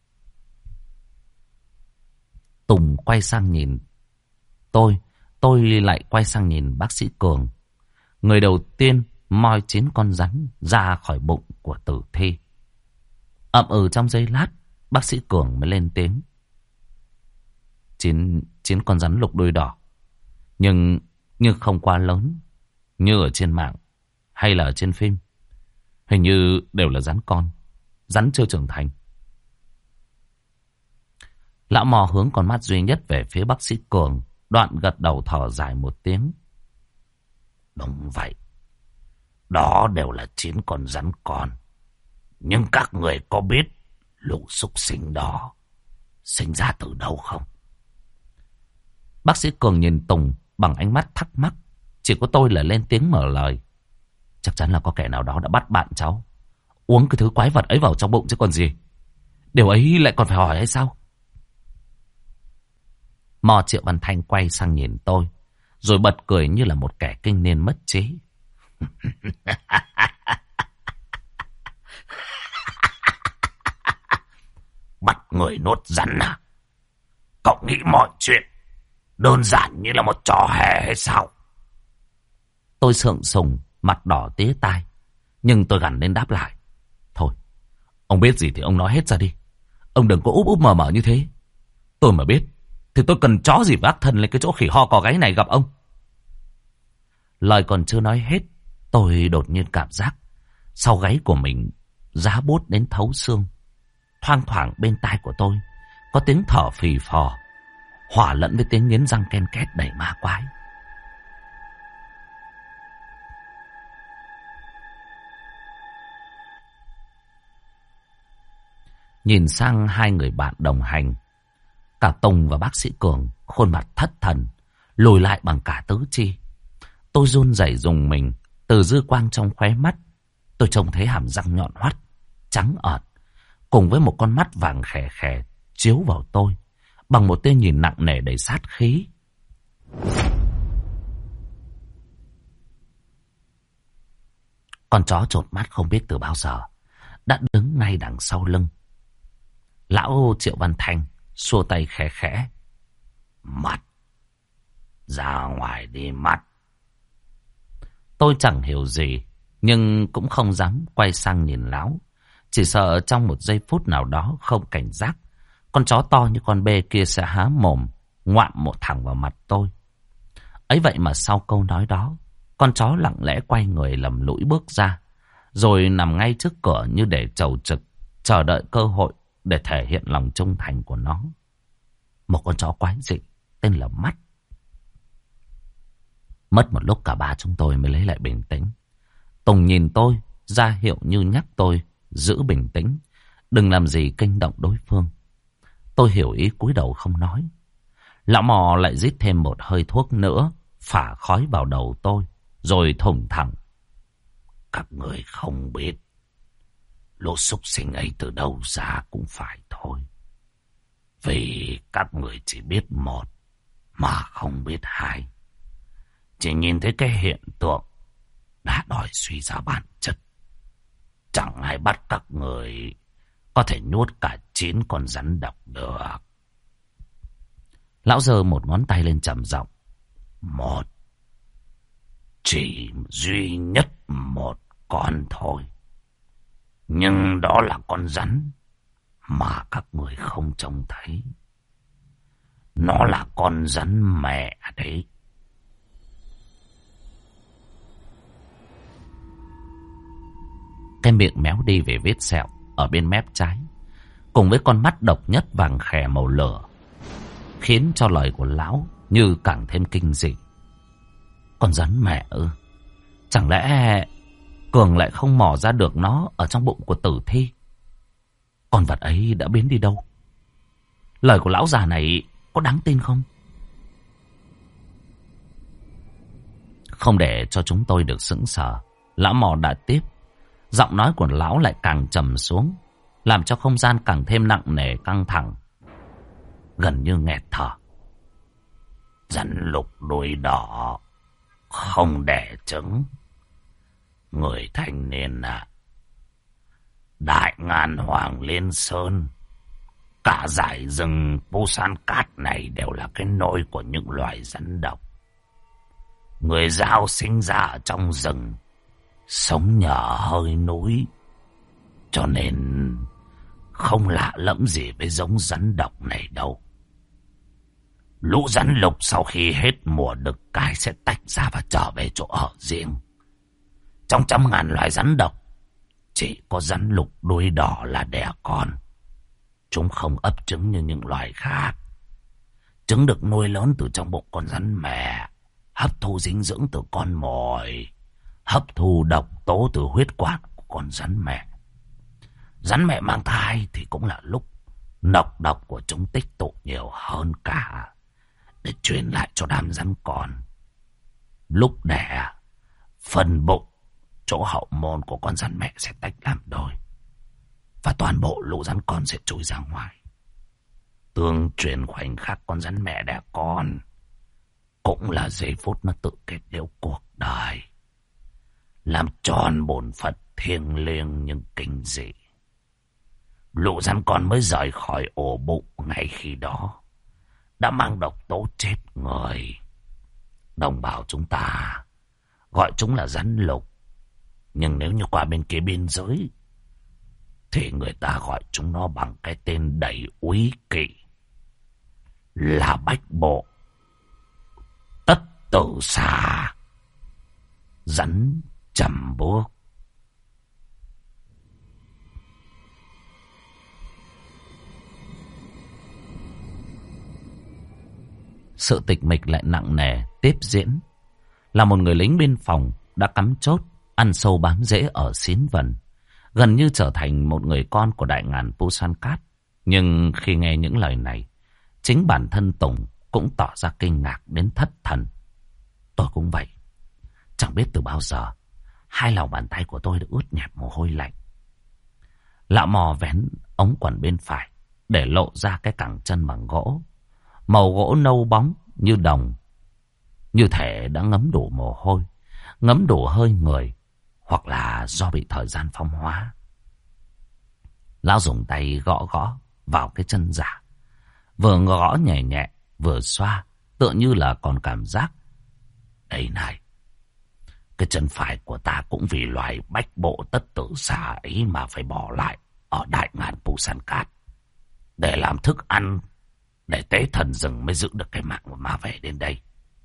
Tùng quay sang nhìn tôi lại quay sang nhìn bác sĩ Cường. Người đầu tiên moi 9 con rắn ra khỏi bụng của tử thi. Ậm ừ trong giây lát, bác sĩ Cường mới lên tiếng. 9 con rắn lục đuôi đỏ, nhưng không quá lớn như ở trên mạng hay là ở trên phim. Hình như đều là rắn con, rắn chưa trưởng thành. Lão mò hướng con mắt duy nhất về phía bác sĩ Cường, đoạn gật đầu thở dài một tiếng. Đúng vậy, đó đều là 9 con rắn con. Nhưng các người có biết lũ súc sinh đó sinh ra từ đâu không? Bác sĩ Cường nhìn Tùng bằng ánh mắt thắc mắc. Chỉ có tôi là lên tiếng mở lời. Chắc chắn là có kẻ nào đó đã bắt bạn cháu uống cái thứ quái vật ấy vào trong bụng chứ còn gì. Điều ấy lại còn phải hỏi hay sao? Mò Triệu Văn Thanh quay sang nhìn tôi, rồi bật cười như là một kẻ kinh niên mất trí. Bắt người nuốt rắn à? Cậu nghĩ mọi chuyện đơn giản như là một trò hề hay sao? Tôi sượng sùng, mặt đỏ tía tai, nhưng tôi gằn lên đáp lại. Thôi, ông biết gì thì ông nói hết ra đi. Ông đừng có úp úp mờ mờ như thế. Tôi mà biết thì tôi cần chó gì vác thân lên cái chỗ khỉ ho cò gáy này gặp ông. Lời còn chưa nói hết, tôi đột nhiên cảm giác sau gáy của mình giá buốt đến thấu xương. Thoang thoảng bên tai của tôi có tiếng thở phì phò, hòa lẫn với tiếng nghiến răng ken két đầy ma quái. Nhìn sang hai người bạn đồng hành, cả Tùng và bác sĩ Cường khuôn mặt thất thần, lùi lại bằng cả tứ chi. Tôi run rẩy rùng mình, từ dư quang trong khóe mắt tôi trông thấy hàm răng nhọn hoắt, trắng ợt, cùng với một con mắt vàng khè khè chiếu vào tôi bằng một tia nhìn nặng nề đầy sát khí. Con chó chột mắt không biết từ bao giờ đã đứng ngay đằng sau lưng. Lão Triệu Văn Thanh xua tay khẽ khẽ. Mắt, ra ngoài đi mắt. Tôi chẳng hiểu gì, nhưng cũng không dám quay sang nhìn lão. Chỉ sợ trong một giây phút nào đó không cảnh giác, con chó to như con bê kia sẽ há mồm, ngoạm một thẳng vào mặt tôi. Ấy vậy mà sau câu nói đó, con chó lặng lẽ quay người lầm lũi bước ra, rồi nằm ngay trước cửa như để chầu trực, chờ đợi cơ hội để thể hiện lòng trung thành của nó. Một con chó quái dị tên là Mắt. Mất một lúc cả ba chúng tôi mới lấy lại bình tĩnh. Tùng nhìn tôi, ra hiệu như nhắc tôi giữ bình tĩnh, đừng làm gì kinh động đối phương. Tôi hiểu ý cúi đầu không nói. Lão mò lại rít thêm một hơi thuốc nữa, phả khói vào đầu tôi, rồi thủng thẳng. Các người không biết lũ súc sinh ấy từ đâu ra cũng phải thôi. Vì các người chỉ biết một mà không biết hai. Chỉ nhìn thấy cái hiện tượng đã đòi suy ra bản chất. Chẳng ai bắt các người có thể nuốt cả 9 con rắn độc được. Lão giơ một ngón tay lên trầm giọng. Một, chỉ duy nhất một con thôi. Nhưng đó là con rắn mà các người không trông thấy. Nó là con rắn mẹ đấy. Cái miệng méo đi về vết sẹo ở bên mép trái, cùng với con mắt độc nhất vàng khè màu lửa, khiến cho lời của lão như càng thêm kinh dị. Con rắn mẹ ư? Chẳng lẽ Cường lại không mò ra được nó ở trong bụng của Tử Thi? Con vật ấy đã biến đi đâu? Lời của lão già này có đáng tin không? Không để cho chúng tôi được sững sờ, lão mò đã tiếp. Giọng nói của lão lại càng trầm xuống, làm cho không gian càng thêm nặng nề căng thẳng, gần như nghẹt thở. Rắn lục đuôi đỏ không đẻ trứng. Người thanh niên à, Đại Ngàn Hoàng Liên Sơn, cả dải rừng Busan Cát này đều là cái nôi của những loài rắn độc. Người Dao sinh ra ở trong rừng, sống nhờ hơi núi, cho nên không lạ lẫm gì với giống rắn độc này đâu. Lũ rắn lục sau khi hết mùa đực cái sẽ tách ra và trở về chỗ ở riêng. Trong trăm ngàn loài rắn độc, chỉ có rắn lục đuôi đỏ là đẻ con. Chúng không ấp trứng như những loài khác. Trứng được nuôi lớn từ trong bụng con rắn mẹ, hấp thu dinh dưỡng từ con mồi, hấp thu độc tố từ huyết quản của con rắn mẹ. Rắn mẹ mang thai thì cũng là lúc nọc độc của chúng tích tụ nhiều hơn cả, để truyền lại cho đám rắn con. Lúc đẻ, phần bụng, chỗ hậu môn của con rắn mẹ sẽ tách làm đôi, và toàn bộ lũ rắn con sẽ trôi ra ngoài. Tương truyền khoảnh khắc con rắn mẹ đẻ con cũng là giây phút nó tự kết liễu cuộc đời, làm tròn bổn phận thiêng liêng nhưng kinh dị. Lũ rắn con mới rời khỏi ổ bụng ngay khi đó đã mang độc tố chết người. Đồng bào chúng ta gọi chúng là rắn lục, nhưng nếu như qua bên kia biên giới thì người ta gọi chúng nó bằng cái tên đầy úy kỵ là bách bộ tất tử xà, rắn chầm bước. Sự tịch mịch lại nặng nề tiếp diễn. Là một người lính biên phòng đã cắm chốt, ăn sâu bám rễ ở Xín Vần, gần như trở thành một người con của Đại Ngàn Busan Cát. Nhưng khi nghe những lời này, chính bản thân Tùng cũng tỏ ra kinh ngạc đến thất thần. Tôi cũng vậy. Chẳng biết từ bao giờ hai lòng bàn tay của tôi đã ướt nhẹp mồ hôi lạnh. Lão mò vén ống quần bên phải để lộ ra cái cẳng chân bằng gỗ. Màu gỗ nâu bóng như đồng, như thể đã ngấm đủ mồ hôi, ngấm đủ hơi người, hoặc là do bị thời gian phong hóa. Lão dùng tay gõ gõ vào cái chân giả, vừa gõ nhẹ nhẹ vừa xoa, tựa như là còn cảm giác. Đây này, cái chân phải của ta cũng vì loài bách bộ tất tử xà ấy mà phải bỏ lại ở Đại Ngàn Busan Cát để làm thức ăn, để tế thần rừng mới giữ được cái mạng mà về đến đây.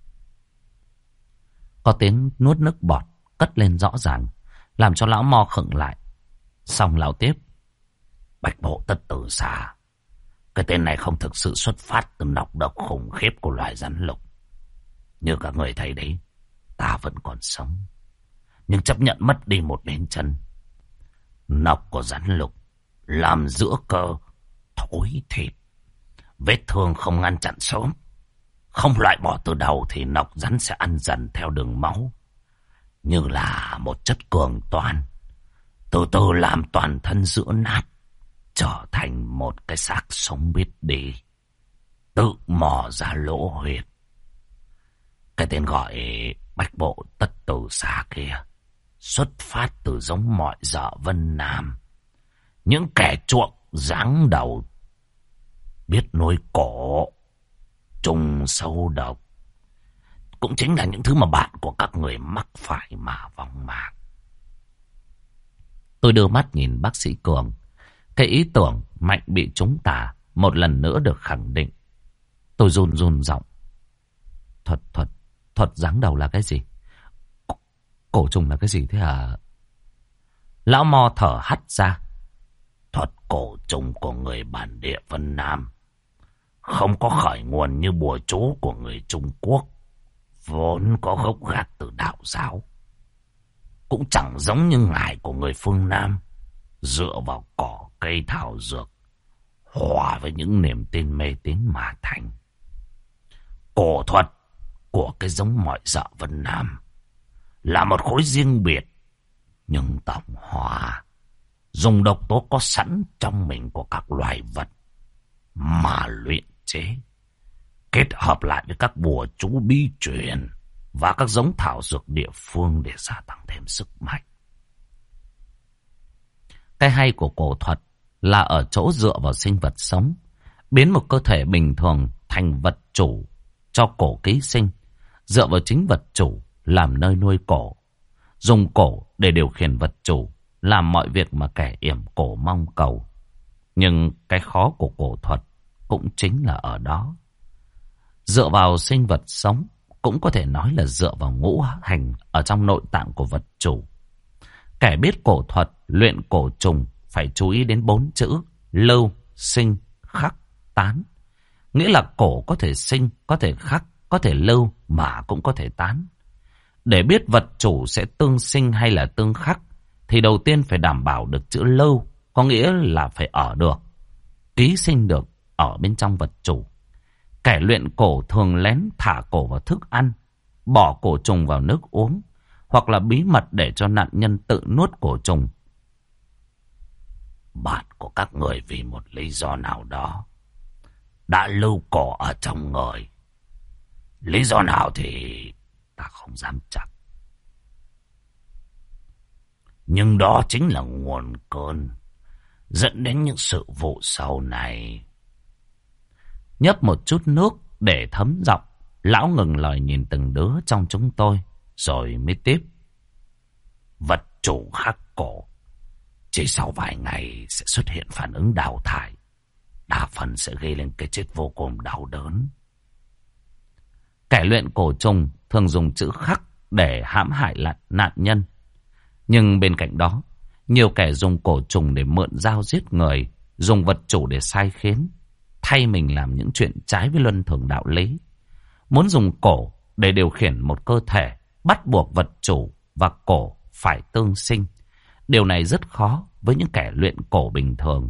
Có tiếng nuốt nước bọt cất lên rõ ràng, làm cho lão mo khựng lại. Xong lão tiếp. Bách bộ tất tử xà, cái tên này không thực sự xuất phát từ nọc độc khủng khiếp của loài rắn lục. Như các người thấy đấy, ta vẫn còn sống, nhưng chấp nhận mất đi một bên chân. Nọc của rắn lục làm giữa cơ thối thịt. Vết thương không ngăn chặn sớm, không loại bỏ từ đầu thì nọc rắn sẽ ăn dần theo đường máu, như là một chất cường toan, từ từ làm toàn thân giữa nát, trở thành một cái xác sống biết đi, tự mò ra lỗ huyệt. Cái tên gọi bách bộ tất tử xà kia xuất phát từ giống mọi dợ Vân Nam, những kẻ chuộng giáng đầu, biết nuôi cổ, trùng sâu độc, cũng chính là những thứ mà bạn của các người mắc phải mà vong mạng. Tôi đưa mắt nhìn bác sĩ Cường. Cái ý tưởng Mạnh bị trúng tà một lần nữa được khẳng định. Tôi run run giọng. Thuật giáng đầu là cái gì? Cổ trùng là cái gì thế hả? Lão mo thở hắt ra. Thuật cổ trùng của người bản địa Vân Nam không có khởi nguồn như bùa chú của người Trung Quốc, vốn có gốc gác từ đạo giáo. cũng chẳng giống như ngải của người phương Nam, dựa vào cỏ cây thảo dược, hòa với những niềm tin mê tín mà thành. Cổ thuật của cái giống mọi dợ Vân Nam là một khối riêng biệt, nhưng tổng hòa dùng độc tố có sẵn trong mình của các loài vật mà luyện chế, kết hợp lại với các bùa chú bí truyền và các giống thảo dược địa phương để gia tăng thêm sức mạnh. Cái hay của cổ thuật là ở chỗ dựa vào sinh vật sống, biến một cơ thể bình thường thành vật chủ cho cổ ký sinh, dựa vào chính vật chủ làm nơi nuôi cổ, dùng cổ để điều khiển vật chủ, làm mọi việc mà kẻ yểm cổ mong cầu. Nhưng cái khó của cổ thuật cũng chính là ở đó. Dựa vào sinh vật sống cũng có thể nói là dựa vào ngũ hành ở trong nội tạng của vật chủ. Kẻ biết cổ thuật luyện cổ trùng phải chú ý đến 4 chữ lưu, sinh, khắc, tán. Nghĩa là cổ có thể sinh, có thể khắc, có thể lưu mà cũng có thể tán. Để biết vật chủ sẽ tương sinh hay là tương khắc thì đầu tiên phải đảm bảo được chữ lưu, có nghĩa là phải ở được, ký sinh được ở bên trong vật chủ. Kẻ luyện cổ thường lén thả cổ vào thức ăn, bỏ cổ trùng vào nước uống, hoặc là bí mật để cho nạn nhân tự nuốt cổ trùng. Bạn của các người vì một lý do nào đó đã lưu cổ ở trong người. Lý do nào thì ta không dám chắc. Nhưng đó chính là nguồn cơn dẫn đến những sự vụ sau này. Nhấp một chút nước để thấm giọng, lão ngừng lời nhìn từng đứa trong chúng tôi, rồi mới tiếp. Vật chủ khắc cổ chỉ sau vài ngày sẽ xuất hiện phản ứng đào thải, đa phần sẽ gây lên cái chết vô cùng đau đớn. Kẻ luyện cổ trùng thường dùng chữ khắc để hãm hại nạn nhân. Nhưng bên cạnh đó, nhiều kẻ dùng cổ trùng để mượn dao giết người, dùng vật chủ để sai khiến, thay mình làm những chuyện trái với luân thường đạo lý. Muốn dùng cổ để điều khiển một cơ thể, bắt buộc vật chủ và cổ phải tương sinh. Điều này rất khó với những kẻ luyện cổ bình thường.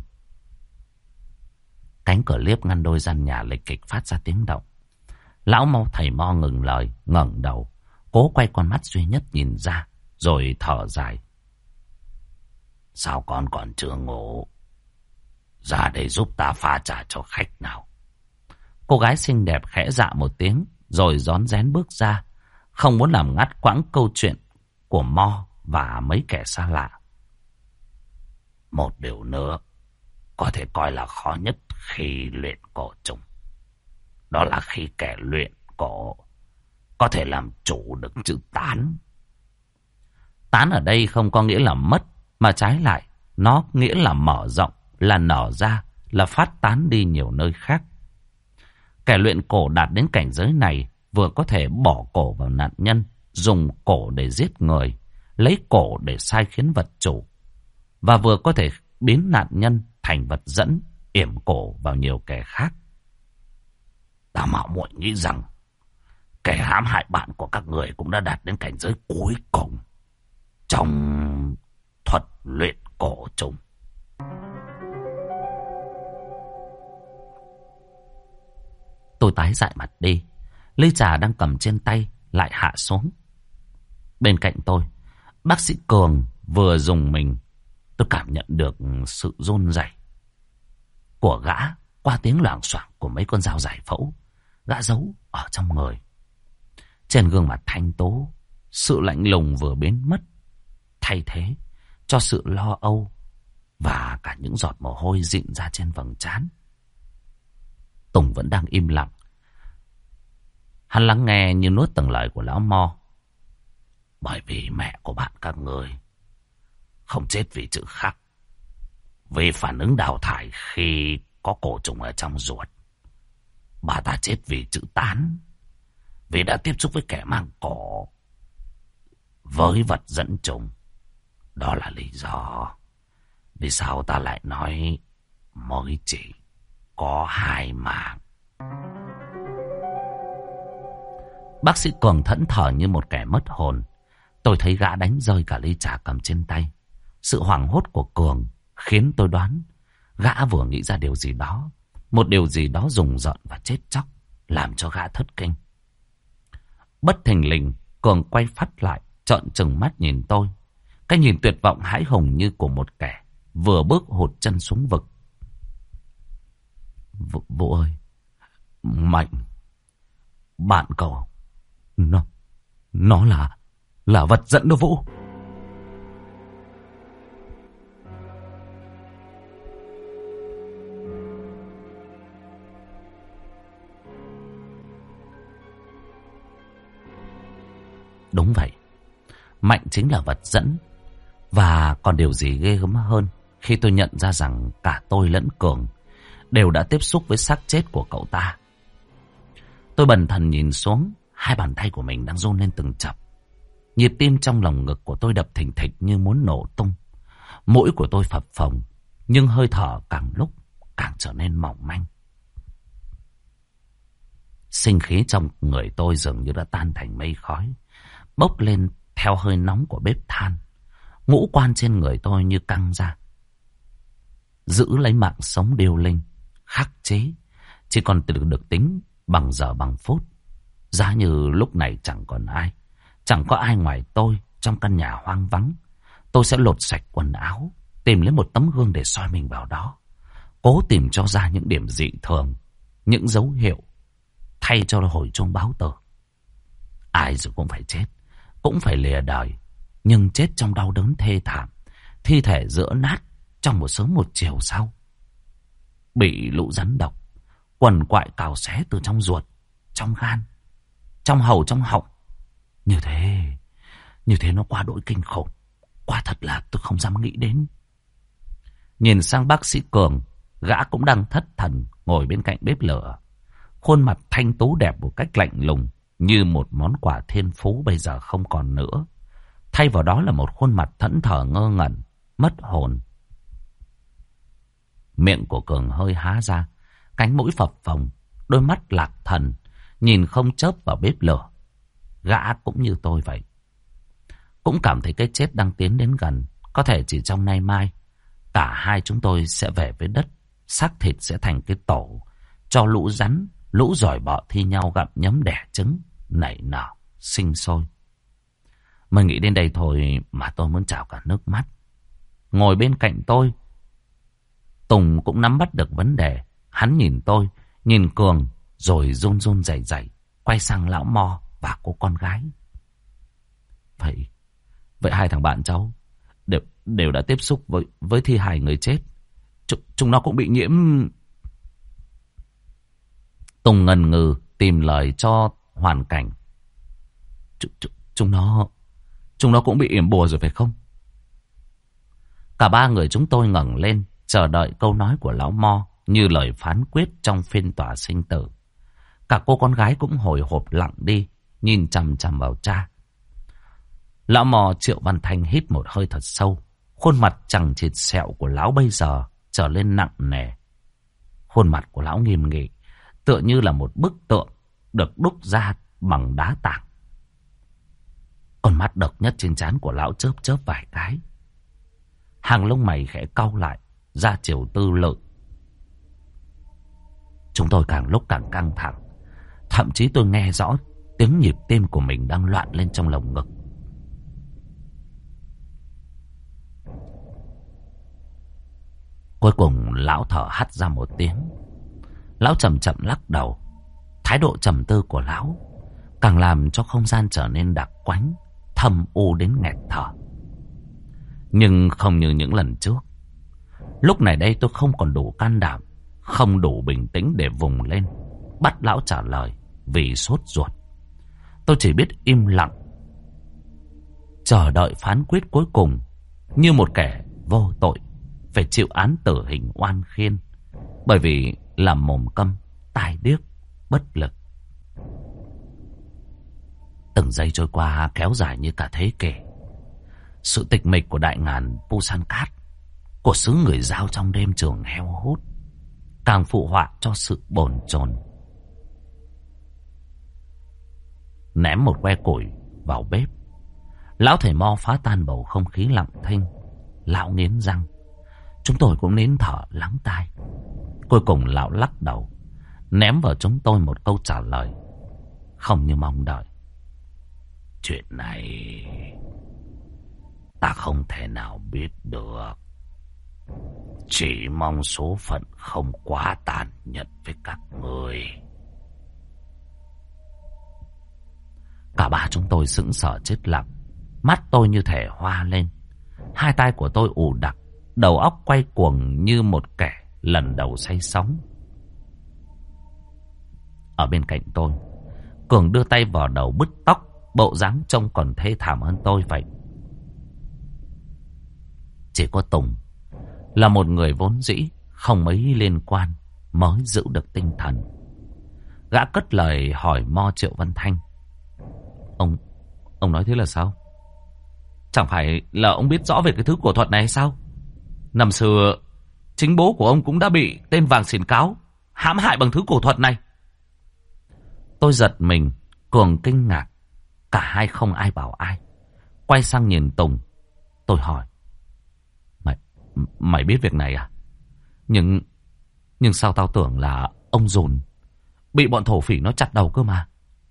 Cánh cửa liếp ngăn đôi gian nhà lịch kịch phát ra tiếng động. Lão mau thầy mo ngừng lời, ngẩng đầu, cố quay con mắt duy nhất nhìn ra, rồi thở dài. Sao con còn chưa ngủ? Ra đây giúp ta pha trà cho khách nào. Cô gái xinh đẹp khẽ dạ một tiếng, rồi rón rén bước ra, không muốn làm ngắt quãng câu chuyện của Mo và mấy kẻ xa lạ. Một điều nữa có thể coi là khó nhất khi luyện cổ trùng, đó là khi kẻ luyện cổ có thể làm chủ được chữ tán. Tán ở đây không có nghĩa là mất, mà trái lại, nó nghĩa là mở rộng, là nở ra, là phát tán đi nhiều nơi khác. Kẻ luyện cổ đạt đến cảnh giới này vừa có thể bỏ cổ vào nạn nhân, dùng cổ để giết người, lấy cổ để sai khiến vật chủ, và vừa có thể biến nạn nhân thành vật dẫn, yểm cổ vào nhiều kẻ khác. Ta mạo muội nghĩ rằng kẻ hãm hại bạn của các người cũng đã đạt đến cảnh giới cuối cùng trong thuật luyện cổ trùng. Tôi tái dại mặt đi, ly trà đang cầm trên tay lại hạ xuống. Bên cạnh tôi, bác sĩ Cường vừa dùng mình. Tôi cảm nhận được sự run rẩy của gã qua tiếng loảng xoảng của mấy con dao giải phẫu gã giấu ở trong người. Trên gương mặt thanh tố, sự lạnh lùng vừa biến mất, thay thế cho sự lo âu và cả những giọt mồ hôi rịn ra trên vầng trán. Tùng vẫn đang im lặng. Hắn lắng nghe như nuốt từng lời của lão Mo. Bởi vì mẹ của bạn các người không chết vì chữ khắc, vì phản ứng đào thải khi có cổ trùng ở trong ruột. Bà ta chết vì chữ tán, vì đã tiếp xúc với kẻ mang cổ, với vật dẫn trùng. Đó là lý do vì sao ta lại nói mới chỉ có 2 mạng. Bác sĩ Cường thẫn thờ như một kẻ mất hồn. Tôi thấy gã đánh rơi cả ly trà cầm trên tay. Sự hoảng hốt của Cường khiến tôi đoán gã vừa nghĩ ra điều gì đó. Một điều gì đó rùng rợn và chết chóc, làm cho gã thất kinh. Bất thình lình, Cường quay phắt lại, trợn trừng mắt nhìn tôi. Cái nhìn tuyệt vọng hãi hùng như của một kẻ vừa bước hụt chân xuống vực. Vũ ơi, Mạnh, bạn cậu, nó là vật dẫn đó Vũ. Đúng vậy, Mạnh chính là vật dẫn. Và còn điều gì ghê gớm hơn khi tôi nhận ra rằng cả tôi lẫn Cường đều đã tiếp xúc với xác chết của cậu ta. Tôi bần thần nhìn xuống, hai bàn tay của mình đang run lên từng chập. Nhịp tim trong lòng ngực của tôi đập thình thịch như muốn nổ tung. Mũi của tôi phập phồng, nhưng hơi thở càng lúc càng trở nên mỏng manh. Sinh khí trong người tôi dường như đã tan thành mây khói, bốc lên theo hơi nóng của bếp than. Ngũ quan trên người tôi như căng ra. Giữ lấy mạng sống điêu linh, khắc chế, chỉ còn được tính bằng giờ bằng phút. Giá như lúc này chẳng còn ai, chẳng có ai ngoài tôi trong căn nhà hoang vắng. Tôi sẽ lột sạch quần áo, tìm lấy một tấm gương để soi mình vào đó, cố tìm cho ra những điểm dị thường, những dấu hiệu, thay cho hồi chuông báo tử. Ai rồi cũng phải chết, cũng phải lìa đời, nhưng chết trong đau đớn thê thảm, thi thể rữa nát trong một sớm một chiều sau. Bị lũ rắn độc quằn quại cào xé từ trong ruột, trong gan, trong hầu, trong họng. Như thế nó quá đỗi kinh khủng. Quả thật là tôi không dám nghĩ đến. Nhìn sang bác sĩ Cường, gã cũng đang thất thần ngồi bên cạnh bếp lửa. Khuôn mặt thanh tú đẹp một cách lạnh lùng, như một món quà thiên phú bây giờ không còn nữa. Thay vào đó là một khuôn mặt thẫn thờ ngơ ngẩn, mất hồn. Miệng của Cường hơi há ra, cánh mũi phập phồng, đôi mắt lạc thần, nhìn không chớp vào bếp lửa. Gã cũng như tôi vậy, cũng cảm thấy cái chết đang tiến đến gần. Có thể chỉ trong nay mai, cả hai chúng tôi sẽ về với đất. Xác thịt sẽ thành cái tổ, cho lũ rắn, lũ giỏi bọ thi nhau gặm nhấm đẻ trứng, nảy nở, sinh sôi. Mà nghĩ đến đây thôi mà tôi muốn trào cả nước mắt. Ngồi bên cạnh tôi, Tùng cũng nắm bắt được vấn đề. Hắn nhìn tôi, nhìn Cường, rồi run run rẩy rẩy quay sang lão Mo và cô con gái. Vậy hai thằng bạn cháu đều đã tiếp xúc với thi hài người chết. Chúng nó cũng bị nhiễm. Tùng ngần ngừ tìm lời cho hoàn cảnh. Chúng nó cũng bị yểm bùa rồi phải không? Cả ba người chúng tôi ngẩng lên, chờ đợi câu nói của lão Mo như lời phán quyết trong phiên tòa sinh tử. Cả cô con gái cũng hồi hộp lặng đi, nhìn chằm chằm vào cha. Lão Mò Triệu Văn Thanh hít một hơi thật sâu. Khuôn mặt chằng chịt sẹo của lão bây giờ trở lên nặng nề. Khuôn mặt của lão nghiêm nghị, tựa như là một bức tượng được đúc ra bằng đá tảng. Con mắt độc nhất trên trán của lão chớp chớp vài cái. Hàng lông mày khẽ cau lại, ra chiều tư lự. Chúng tôi càng lúc càng căng thẳng. Thậm chí tôi nghe rõ tiếng nhịp tim của mình đang loạn lên trong lồng ngực. Cuối cùng lão thở hắt ra một tiếng. Lão chậm chậm lắc đầu. Thái độ trầm tư của lão càng làm cho không gian trở nên đặc quánh, thâm u đến nghẹt thở. Nhưng không như những lần trước. Lúc này đây tôi không còn đủ can đảm, không đủ bình tĩnh để vùng lên bắt lão trả lời vì sốt ruột. Tôi chỉ biết im lặng, chờ đợi phán quyết cuối cùng, như một kẻ vô tội phải chịu án tử hình oan khiên, bởi vì làm mồm câm, tai điếc, bất lực. Từng giây trôi qua kéo dài như cả thế kỷ. Sự tịch mịch của đại ngàn Busan Cát, của xứ người Dao trong đêm trường heo hút, càng phụ họa cho sự bồn chồn. Ném một que củi vào bếp, Lão thầy Mo phá tan bầu không khí lặng thinh. Lão nghiến răng. Chúng tôi cũng nín thở lắng tai. Cuối cùng lão lắc đầu, ném vào chúng tôi một câu trả lời không như mong đợi. Chuyện này ta không thể nào biết được. Chỉ mong số phận không quá tàn nhẫn với các người. Cả ba chúng tôi sững sờ chết lặng. Mắt tôi như thể hoa lên. Hai tay của tôi ù đặc. Đầu óc quay cuồng như một kẻ lần đầu say sóng. Ở bên cạnh tôi, Cường đưa tay vào đầu bứt tóc, bộ dáng trông còn thê thảm hơn tôi vậy. Chỉ có Tùng là một người vốn dĩ không mấy liên quan mới giữ được tinh thần. Gã cất lời hỏi Mo Triệu Văn Thanh. Ông nói thế là sao? Chẳng phải là ông biết rõ về cái thứ cổ thuật này hay sao? Năm xưa chính bố của ông cũng đã bị tên Vàng Xiển Cáo hãm hại bằng thứ cổ thuật này. Tôi giật mình, Cường kinh ngạc. Cả hai không ai bảo ai. Quay sang nhìn Tùng. Tôi hỏi. Mày biết việc này à? Nhưng sao tao tưởng là ông Dùn bị bọn thổ phỉ nó chặt đầu cơ mà.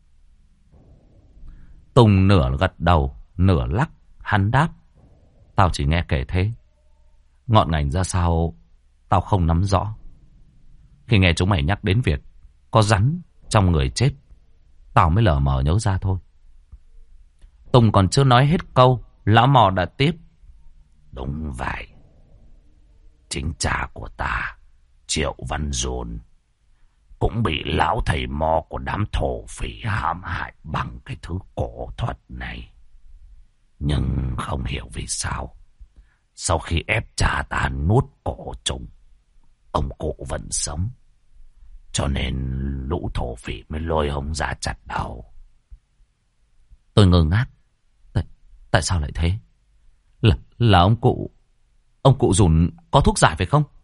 Tùng nửa gật đầu, nửa lắc. Hắn đáp. Tao chỉ nghe kể thế. Ngọn ngành ra sao tao không nắm rõ. Khi nghe chúng mày nhắc đến việc có rắn trong người chết, tao mới lờ mờ nhớ ra thôi. Tùng còn chưa nói hết câu, lão Mò đã tiếp. Đúng vậy. Chính cha của ta, Triệu Văn Dồn, cũng bị lão thầy Mo của đám thổ phỉ hãm hại bằng cái thứ cổ thuật này. Nhưng không hiểu vì sao, sau khi ép cha ta nuốt cổ trùng, ông cụ vẫn sống. Cho nên lũ thổ phỉ mới lôi ông ra chặt đầu. Tôi ngơ ngác. Tại sao lại thế? Là ông cụ Dùn có thuốc giải phải không?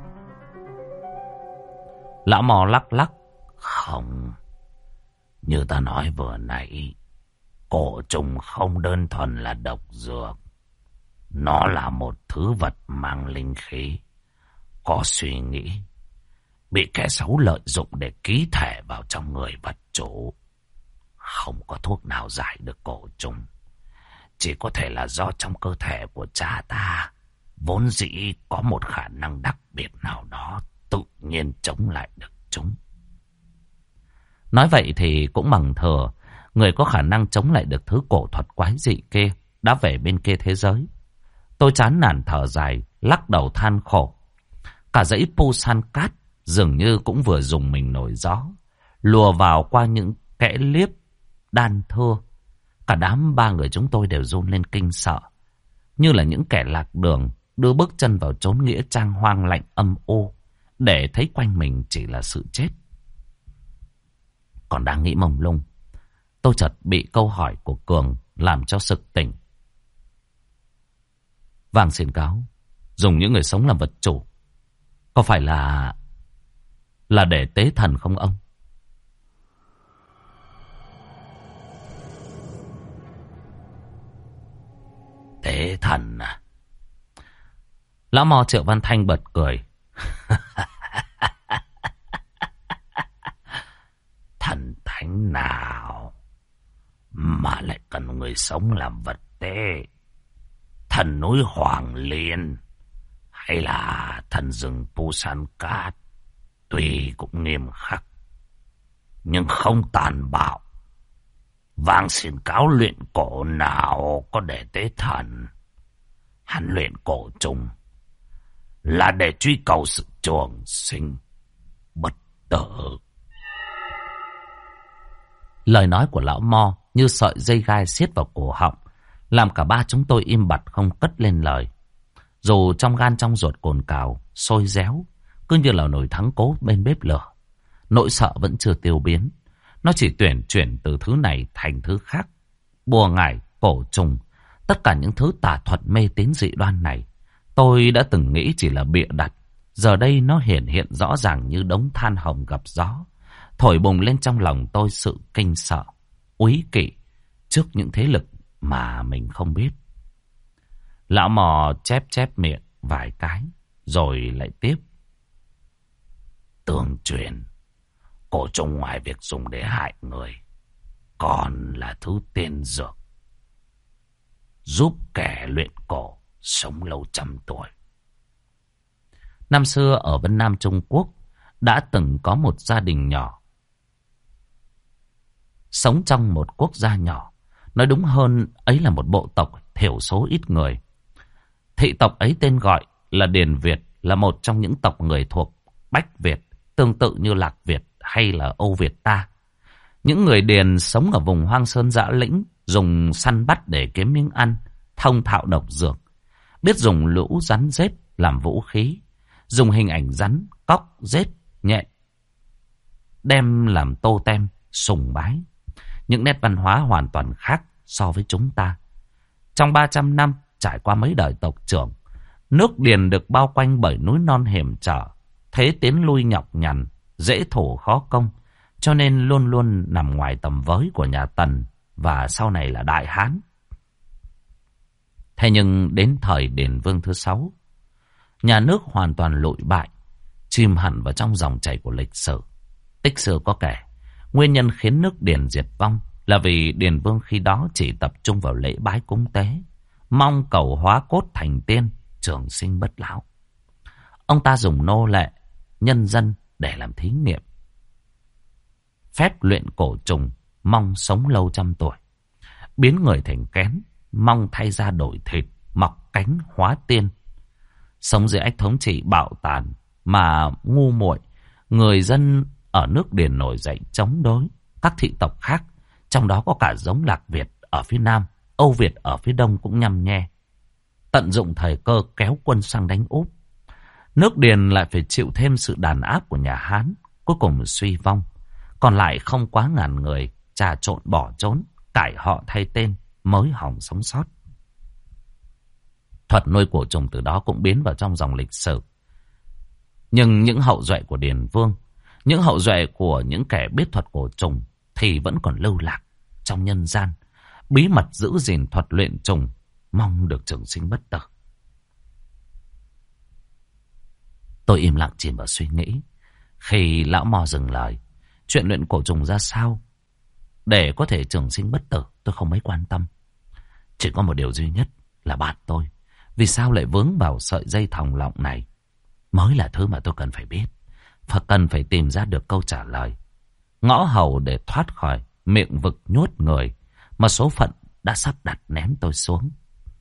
Lão Mò lắc lắc. Không. Như ta nói vừa nãy, cổ trùng không đơn thuần là độc dược. Nó là một thứ vật mang linh khí, có suy nghĩ, bị kẻ xấu lợi dụng để ký thể vào trong người vật chủ. Không có thuốc nào giải được cổ trùng. Chỉ có thể là do trong cơ thể của cha ta vốn dĩ có một khả năng đặc biệt nào đó tự nhiên chống lại được chúng. Nói vậy thì cũng bằng thừa, người có khả năng chống lại được thứ cổ thuật quái dị kia đã về bên kia thế giới. Tôi chán nản thở dài, lắc đầu than khổ. Cả dãy Pusan cát dường như cũng vừa dùng mình nổi gió, lùa vào qua những kẽ liếp đan thưa. Cả đám ba người chúng tôi đều run lên kinh sợ, như là những kẻ lạc đường đưa bước chân vào chốn nghĩa trang hoang lạnh âm u, để thấy quanh mình chỉ là sự chết. Còn đang nghĩ mông lung, tôi chợt bị câu hỏi của Cường làm cho sực tỉnh. Vàng Xiển Cáo dùng những người sống làm vật chủ, có phải là để tế thần không ông? Tế thần à? Lão Mò Triệu Văn Thanh bật cười. Thần thánh nào mà lại cần người sống làm vật tế? Thần núi Hoàng Liên hay là thần rừng Pusan Cát tuy cũng nghiêm khắc nhưng không tàn bạo. Vàng Xiển Cáo luyện cổ nào có để tế thần. Hắn luyện cổ trùng là để truy cầu sự trường sinh bất tử. Lời nói của lão Mo như sợi dây gai siết vào cổ họng, làm cả ba chúng tôi im bặt không cất lên lời. Dù trong gan trong ruột cồn cào, sôi réo, cứ như là nồi thắng cố bên bếp lửa. Nỗi sợ vẫn chưa tiêu biến. Nó chỉ chuyển từ thứ này thành thứ khác. Bùa ngải, cổ trùng, tất cả những thứ tà thuật mê tín dị đoan này, tôi đã từng nghĩ chỉ là bịa đặt. Giờ đây nó hiện rõ ràng như đống than hồng gặp gió, thổi bùng lên trong lòng tôi sự kinh sợ, úy kỵ trước những thế lực mà mình không biết. Lão mò chép chép miệng vài cái, rồi lại tiếp. Tương truyền, cổ trùng ngoài việc dùng để hại người, còn là thứ tiên dược, giúp kẻ luyện cổ sống lâu trăm tuổi. Năm xưa ở Vân Nam Trung Quốc, đã từng có một gia đình nhỏ, sống trong một quốc gia nhỏ. Nói đúng hơn, ấy là một bộ tộc thiểu số ít người. Thị tộc ấy tên gọi là Điền Việt, là một trong những tộc người thuộc Bách Việt, tương tự như Lạc Việt hay là Âu Việt ta. Những người Điền sống ở vùng hoang sơn dã lĩnh, dùng săn bắt để kiếm miếng ăn, thông thạo độc dược, biết dùng lũ rắn rết làm vũ khí, dùng hình ảnh rắn, cóc, rết, nhện đem làm tô tem, sùng bái. Những nét văn hóa hoàn toàn khác so với chúng ta. Trong 300 năm, trải qua mấy đời tộc trưởng, nước Điền được bao quanh bởi núi non hiểm trở, thế tiến lui nhọc nhằn, dễ thủ khó công, cho nên luôn luôn nằm ngoài tầm với của nhà Tần và sau này là Đại Hán. Thế nhưng đến thời Điền Vương thứ 6, nhà nước hoàn toàn lụi bại, chìm hẳn vào trong dòng chảy của lịch sử. Tích sử có kể, nguyên nhân khiến nước Điền diệt vong là vì Điền Vương khi đó chỉ tập trung vào lễ bái cúng tế, mong cầu hóa cốt thành tiên, trường sinh bất lão. Ông ta dùng nô lệ, nhân dân để làm thí nghiệm, phép luyện cổ trùng, mong sống lâu trăm tuổi, biến người thành kén, mong thay da đổi thịt, mọc cánh hóa tiên. Sống dưới ách thống trị bạo tàn mà ngu muội, người dân ở nước Điền nổi dậy chống đối các thị tộc khác, trong đó có cả giống Lạc Việt ở phía Nam, Âu Việt ở phía Đông cũng nhằm nhe, tận dụng thời cơ kéo quân sang đánh úp. Nước Điền lại phải chịu thêm sự đàn áp của nhà Hán, cuối cùng suy vong. Còn lại không quá ngàn người trà trộn bỏ trốn, cải họ thay tên, mới hòng sống sót. Thuật nuôi cổ trùng từ đó cũng biến vào trong dòng lịch sử. Nhưng những hậu duệ của Điền Vương, những hậu duệ của những kẻ biết thuật cổ trùng thì vẫn còn lưu lạc trong nhân gian, bí mật giữ gìn thuật luyện trùng, mong được trường sinh bất tử. Tôi im lặng chìm vào suy nghĩ. Khi lão mò dừng lời, chuyện luyện cổ trùng ra sao để có thể trường sinh bất tử tôi không mấy quan tâm. Chỉ có một điều duy nhất là bạn tôi vì sao lại vướng vào sợi dây thòng lọng này mới là thứ mà tôi cần phải biết, và cần phải tìm ra được câu trả lời, ngõ hầu để thoát khỏi miệng vực nhốt người mà số phận đã sắp đặt ném tôi xuống.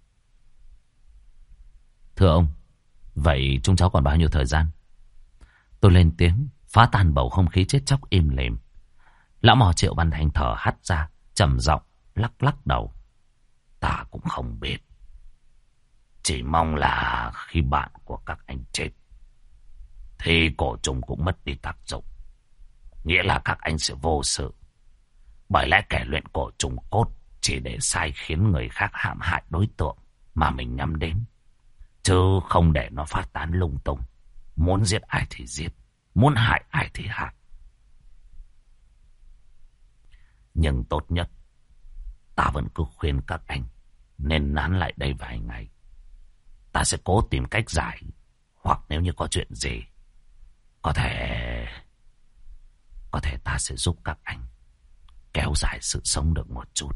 Thưa ông, vậy chúng cháu còn bao nhiêu thời gian? Tôi lên tiếng, phá tan bầu không khí chết chóc im lìm. Lão mò Triệu Văn Thanh thở hắt ra, trầm giọng lắc lắc đầu. Ta cũng không biết. Chỉ mong là khi bạn của các anh chết, thì cổ trùng cũng mất đi tác dụng. Nghĩa là các anh sẽ vô sự. Bởi lẽ kẻ luyện cổ trùng cốt chỉ để sai khiến người khác hãm hại đối tượng mà mình nhắm đến, chứ không để nó phát tán lung tung. Muốn giết ai thì giết, muốn hại ai thì hại. Nhưng tốt nhất, ta vẫn cứ khuyên các anh nên nán lại đây vài ngày. Ta sẽ cố tìm cách giải, hoặc nếu như có chuyện gì, có thể ta sẽ giúp các anh kéo dài sự sống được một chút.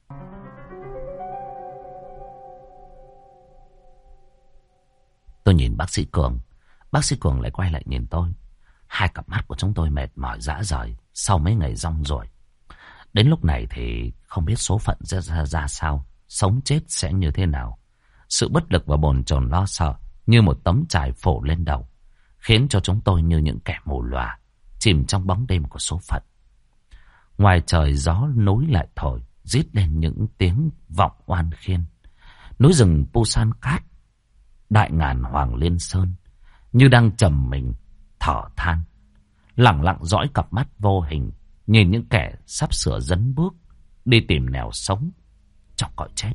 Tôi nhìn bác sĩ Cường. Bác sĩ Cường lại quay lại nhìn tôi. Hai cặp mắt của chúng tôi mệt mỏi rã rời sau mấy ngày rong ruổi. Đến lúc này thì không biết số phận ra sao, sống chết sẽ như thế nào. Sự bất lực và bồn chồn lo sợ như một tấm trải phủ lên đầu, khiến cho chúng tôi như những kẻ mù lòa, chìm trong bóng đêm của số phận. Ngoài trời gió núi lại thổi, rít lên những tiếng vọng oan khiên. Núi rừng Pusan Cát, đại ngàn Hoàng Liên Sơn, như đang trầm mình, thở than, lẳng lặng dõi cặp mắt vô hình, nhìn những kẻ sắp sửa dấn bước, đi tìm nẻo sống trong cõi chết.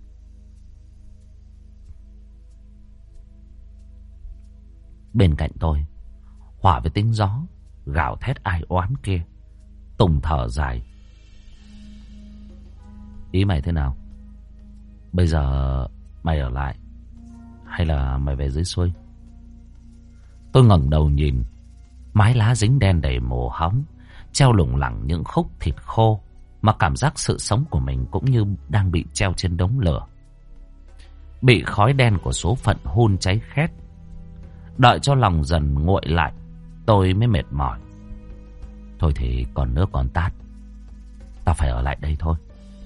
Bên cạnh tôi, hòa với tiếng gió, gào thét ai oán kia, Tùng thở dài. Ý mày thế nào? Bây giờ mày ở lại hay là mày về dưới xuôi? Tôi ngẩng đầu nhìn. Mái lá dính đen đầy mồ hóng, treo lủng lẳng những khúc thịt khô, mà cảm giác sự sống của mình cũng như đang bị treo trên đống lửa, bị khói đen của số phận hun cháy khét. Đợi cho lòng dần nguội lại, tôi mới mệt mỏi. Thôi thì còn nước còn tát, tao phải ở lại đây thôi.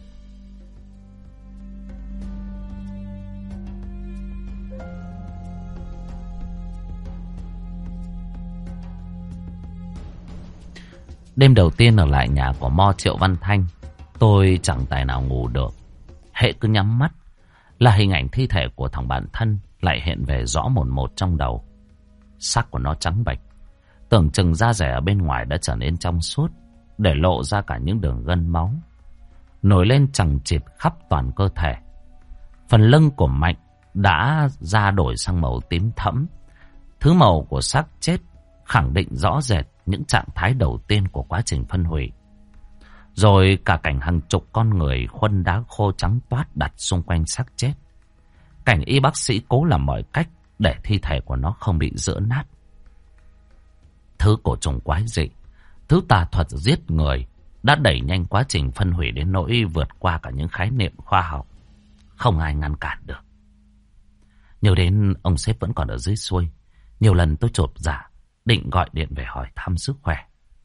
Đêm đầu tiên ở lại nhà của Mo Triệu Văn Thanh, tôi chẳng tài nào ngủ được. Hễ cứ nhắm mắt là hình ảnh thi thể của thằng bạn thân lại hiện về rõ mồn một trong đầu. Sắc của nó trắng bệch, tưởng chừng da rẻ ở bên ngoài đã trở nên trong suốt, để lộ ra cả những đường gân máu nổi lên chằng chịt khắp toàn cơ thể. Phần lưng của Mạnh đã da đổi sang màu tím thẫm. Thứ màu của xác chết khẳng định rõ rệt những trạng thái đầu tiên của quá trình phân hủy. Rồi cả cảnh hàng chục con người khuân đá khô trắng toát đặt xung quanh xác chết. Cảnh y bác sĩ cố làm mọi cách để thi thể của nó không bị giỡ nát. Thứ cổ trùng quái dị, thứ tà thuật giết người đã đẩy nhanh quá trình phân hủy đến nỗi vượt qua cả những khái niệm khoa học. Không ai ngăn cản được. Nhớ đến ông sếp vẫn còn ở dưới xuôi, nhiều lần tôi chột dạ định gọi điện về hỏi thăm sức khỏe.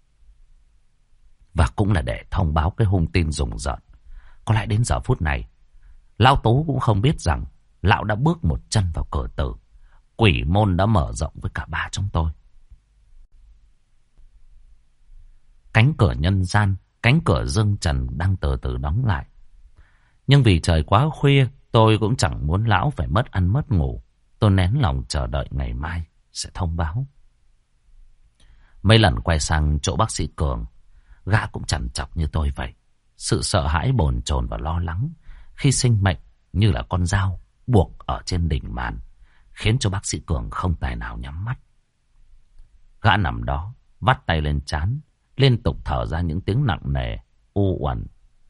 Và cũng là để thông báo cái hung tin rùng rợn. Có lẽ đến giờ phút này, lão Tú cũng không biết rằng lão đã bước một chân vào cửa tử. Quỷ môn đã mở rộng với cả ba chúng tôi. Cánh cửa nhân gian, cánh cửa dương trần đang từ từ đóng lại. Nhưng vì trời quá khuya, tôi cũng chẳng muốn lão phải mất ăn mất ngủ. Tôi nén lòng chờ đợi ngày mai sẽ thông báo. Mấy lần quay sang chỗ bác sĩ Cường, gã cũng chằn chọc như tôi vậy. Sự sợ hãi bồn chồn và lo lắng khi sinh mệnh như là con dao buộc ở trên đỉnh màn, khiến cho bác sĩ Cường không tài nào nhắm mắt. Gã nằm đó, vắt tay lên trán, liên tục thở ra những tiếng nặng nề, u uẩn.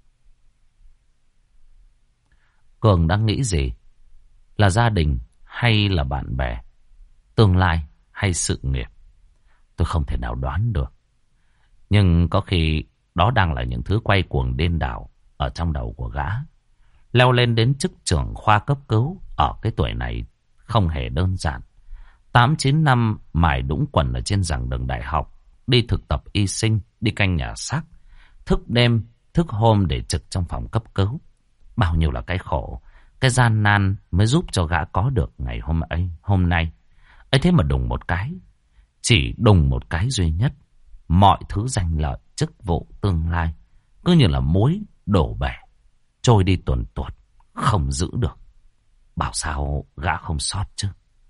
Cường đang nghĩ gì? Là gia đình hay là bạn bè? Tương lai hay sự nghiệp? Tôi không thể nào đoán được. Nhưng có khi đó đang là những thứ quay cuồng điên đảo ở trong đầu của gã. Leo lên đến chức trưởng khoa cấp cứu ở cái tuổi này không hề đơn giản. 8-9 năm mài đũng quần ở trên giảng đường đại học, đi thực tập y sinh, đi canh nhà xác, thức đêm, thức hôm để trực trong phòng cấp cứu. Bao nhiêu là cái khổ, cái gian nan mới giúp cho gã có được ngày hôm nay. Ấy thế mà đùng một cái, chỉ đùng một cái duy nhất, mọi thứ danh lợi, chức vụ, tương lai cứ như là muối đổ bể, trôi đi tuồn tuột, không giữ được. Bảo sao gã không sót chứ?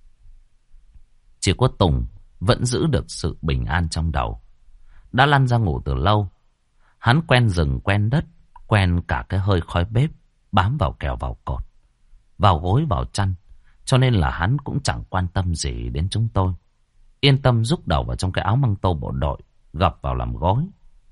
Chỉ có Tùng vẫn giữ được sự bình an trong đầu. Đã lăn ra ngủ từ lâu. Hắn quen rừng, quen đất, quen cả cái hơi khói bếp bám vào kèo vào cột, vào gối, vào chăn. Cho nên là hắn cũng chẳng quan tâm gì đến chúng tôi. Yên tâm rúc đầu vào trong cái áo măng tô bộ đội, gập vào làm gối.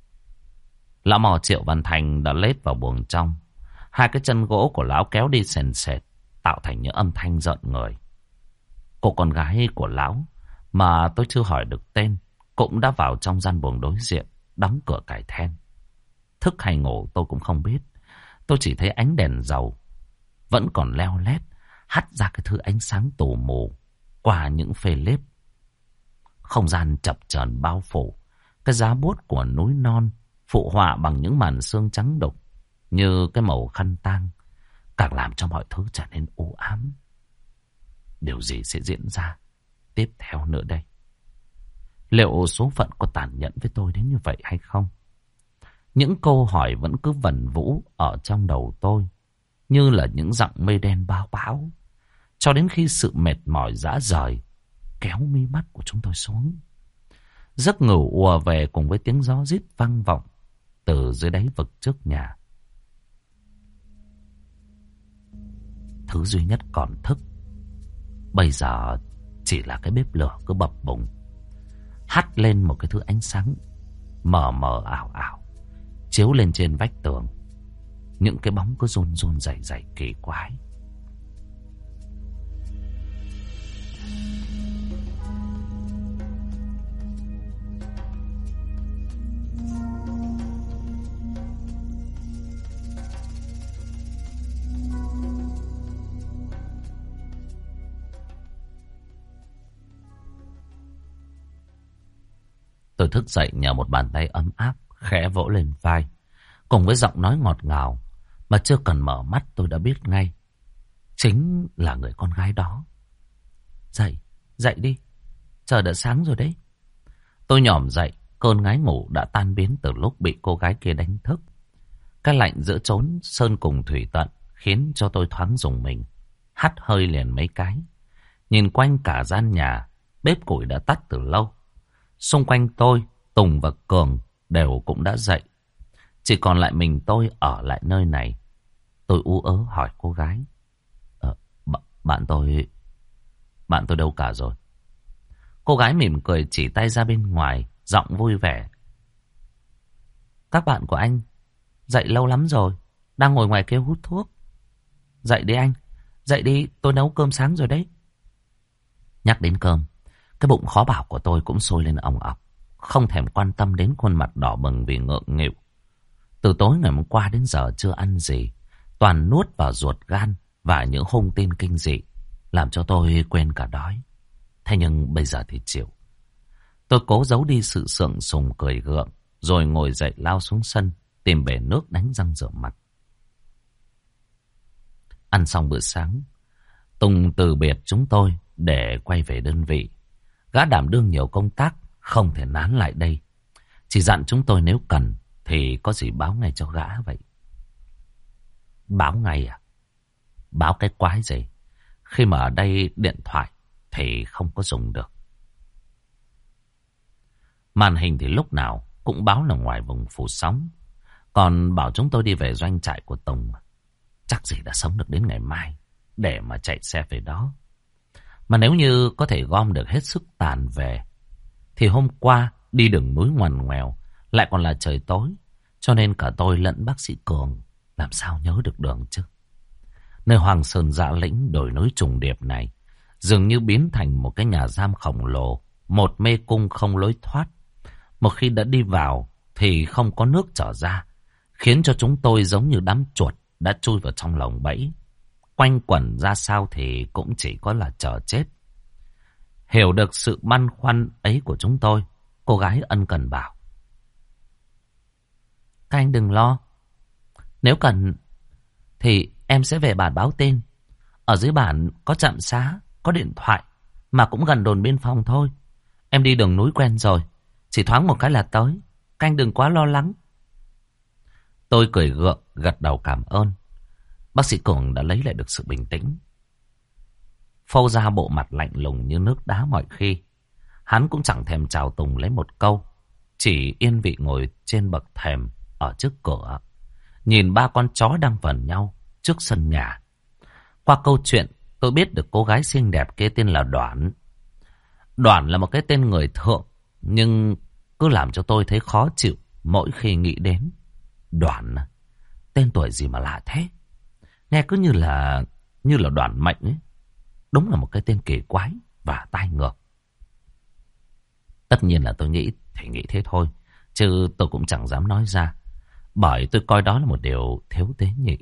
Lão Mò Triệu Văn Thành đã lết vào buồng trong. Hai cái chân gỗ của lão kéo đi sền sệt, tạo thành những âm thanh rợn người. Cô con gái của lão mà tôi chưa hỏi được tên cũng đã vào trong gian buồng đối diện, đóng cửa cài then. Thức hay ngủ tôi cũng không biết. Tôi chỉ thấy ánh đèn dầu vẫn còn leo lét, hắt ra cái thứ ánh sáng tù mù qua những phê lếp. Không gian chập chờn bao phủ, cái giá buốt của núi non phụ họa bằng những màn sương trắng đục như cái màu khăn tang, càng làm cho mọi thứ trở nên u ám. Điều gì sẽ diễn ra tiếp theo nữa đây? Liệu số phận có tàn nhẫn với tôi đến như vậy hay không? Những câu hỏi vẫn cứ vẩn vũ ở trong đầu tôi, như là những dặng mây đen bao bão, cho đến khi sự mệt mỏi rã rời kéo mi mắt của chúng tôi xuống. Giấc ngủ ùa về cùng với tiếng gió rít vang vọng từ dưới đáy vực trước nhà. Thứ duy nhất còn thức bây giờ chỉ là cái bếp lửa cứ bập bùng, hắt lên một cái thứ ánh sáng mờ mờ ảo ảo, chiếu lên trên vách tường. những cái bóng cứ run run rẩy rẩy kỳ quái. Tôi thức dậy nhờ một bàn tay ấm áp khẽ vỗ lên vai, cùng với giọng nói ngọt ngào mà chưa cần mở mắt tôi đã biết ngay chính là người con gái đó. Dậy, dậy đi, trời đã sáng rồi đấy. Tôi nhỏm dậy, cơn ngái ngủ đã tan biến từ lúc bị cô gái kia đánh thức. Cái lạnh giữa chốn sơn cùng thủy tận khiến cho tôi thoáng rùng mình, hắt hơi liền mấy cái. Nhìn quanh cả gian nhà, bếp củi đã tắt từ lâu. Xung quanh tôi, Tùng và Cường đều cũng đã dậy. Chỉ còn lại mình tôi ở lại nơi này. Tôi ú ớ hỏi cô gái. Bạn tôi đâu cả rồi? Cô gái mỉm cười chỉ tay ra bên ngoài, giọng vui vẻ. Các bạn của anh dậy lâu lắm rồi, đang ngồi ngoài kia hút thuốc. Dậy đi anh, dậy đi, tôi nấu cơm sáng rồi đấy. Nhắc đến cơm, cái bụng khó bảo của tôi cũng sôi lên òng ọc, không thèm quan tâm đến khuôn mặt đỏ bừng vì ngượng nghịu. Từ tối ngày hôm qua đến giờ chưa ăn gì, toàn nuốt vào ruột gan và những hung tin kinh dị, làm cho tôi quên cả đói. Thế nhưng bây giờ thì chịu. Tôi cố giấu đi sự sượng sùng cười gượng, rồi ngồi dậy lao xuống sân, tìm bể nước đánh răng rửa mặt. Ăn xong bữa sáng, Tùng từ biệt chúng tôi để quay về đơn vị. Gã đảm đương nhiều công tác, không thể nán lại đây. Chỉ dặn chúng tôi nếu cần thì có gì báo ngay cho gã vậy. Báo ngay à? Báo cái quái gì? Khi mà ở đây điện thoại thì không có dùng được. Màn hình thì lúc nào cũng báo là ngoài vùng phủ sóng. Còn bảo chúng tôi đi về doanh trại của Tùng, chắc gì đã sống được đến ngày mai để mà chạy xe về đó. Mà nếu như có thể gom được hết sức tàn về, thì hôm qua đi đường núi ngoằn ngoèo, lại còn là trời tối, cho nên cả tôi lẫn bác sĩ Cường làm sao nhớ được đường chứ. Nơi Hoàng Sơn Dạ Lĩnh đồi núi trùng điệp này dường như biến thành một cái nhà giam khổng lồ, một mê cung không lối thoát. Một khi đã đi vào thì không có nước trở ra, khiến cho chúng tôi giống như đám chuột đã chui vào trong lồng bẫy. Quanh quẩn ra sao thì cũng chỉ có là chờ chết. Hiểu được sự băn khoăn ấy của chúng tôi, cô gái ân cần bảo. Các anh đừng lo. Nếu cần thì em sẽ về bản báo tin. Ở dưới bản có trạm xá, có điện thoại, mà cũng gần đồn biên phòng thôi. Em đi đường núi quen rồi, chỉ thoáng một cái là tới. Các anh đừng quá lo lắng. Tôi cười gượng, gật đầu cảm ơn. Bác sĩ Cường đã lấy lại được sự bình tĩnh, phô ra bộ mặt lạnh lùng như nước đá mọi khi. Hắn cũng chẳng thèm chào Tùng lấy một câu, chỉ yên vị ngồi trên bậc thềm ở trước cửa, nhìn ba con chó đang vờn nhau trước sân nhà. Qua câu chuyện, tôi biết được cô gái xinh đẹp kia tên là Đoản. Đoản là một cái tên người thượng, nhưng cứ làm cho tôi thấy khó chịu mỗi khi nghĩ đến. Đoản, tên tuổi gì mà lạ thế? Nghe cứ như là Đoản Mệnh ấy. Đúng là một cái tên kỳ quái và tai ngược. Tất nhiên là tôi nghĩ thì nghĩ thế thôi, chứ tôi cũng chẳng dám nói ra, bởi tôi coi đó là một điều thiếu tế nhị.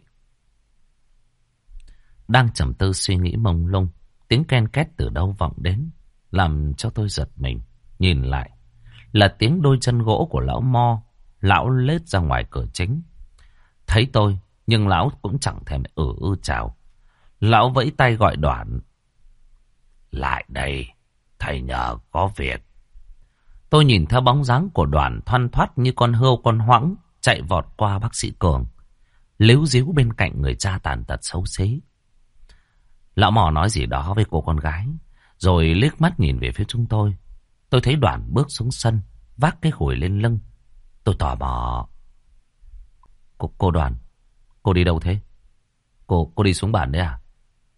Đang trầm tư suy nghĩ mông lung, tiếng ken két từ đâu vọng đến, làm cho tôi giật mình. Nhìn lại là tiếng đôi chân gỗ của lão Mo. Lão lết ra ngoài cửa chính, thấy tôi nhưng lão cũng chẳng thèm chào. Lão vẫy tay gọi Đoản. Lại đây, thầy nhờ có việc. Tôi nhìn theo bóng dáng của Đoản thoăn thoắt như con hươu con hoãng chạy vọt qua bác sĩ Cường, líu díu bên cạnh người cha tàn tật xấu xí. Lão Mò nói gì đó với cô con gái, rồi liếc mắt nhìn về phía chúng tôi. Tôi thấy Đoản bước xuống sân, vác cái gùi lên lưng. Tôi tò mò. Cô Đoản, cô đi đâu thế? Cô đi xuống bản đấy à?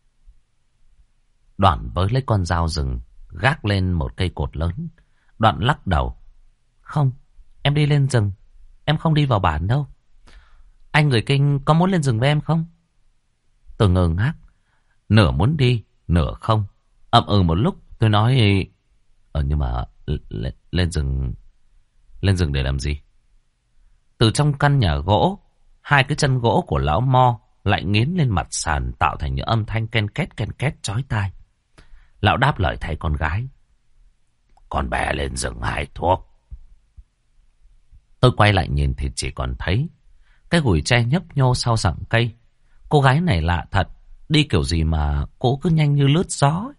Đoản với lấy con dao rừng gác lên một cây cột lớn. Đoạn lắc đầu. Không, em đi lên rừng, em không đi vào bản đâu. Anh người Kinh có muốn lên rừng với em không? Tôi ngơ ngác. Nửa muốn đi, nửa không. Ậm ừ một lúc tôi nói. Nhưng mà lên rừng. Lên rừng để làm gì? Từ trong căn nhà gỗ, hai cái chân gỗ của lão Mo lại nghiến lên mặt sàn tạo thành những âm thanh ken két chói tai. Lão đáp lời thay con gái. Con bé lên rừng hái thuốc. Tôi quay lại nhìn thì chỉ còn thấy cái gùi tre nhấp nhô sau rặng cây. Cô gái này lạ thật, đi kiểu gì mà cô cứ nhanh như lướt gió.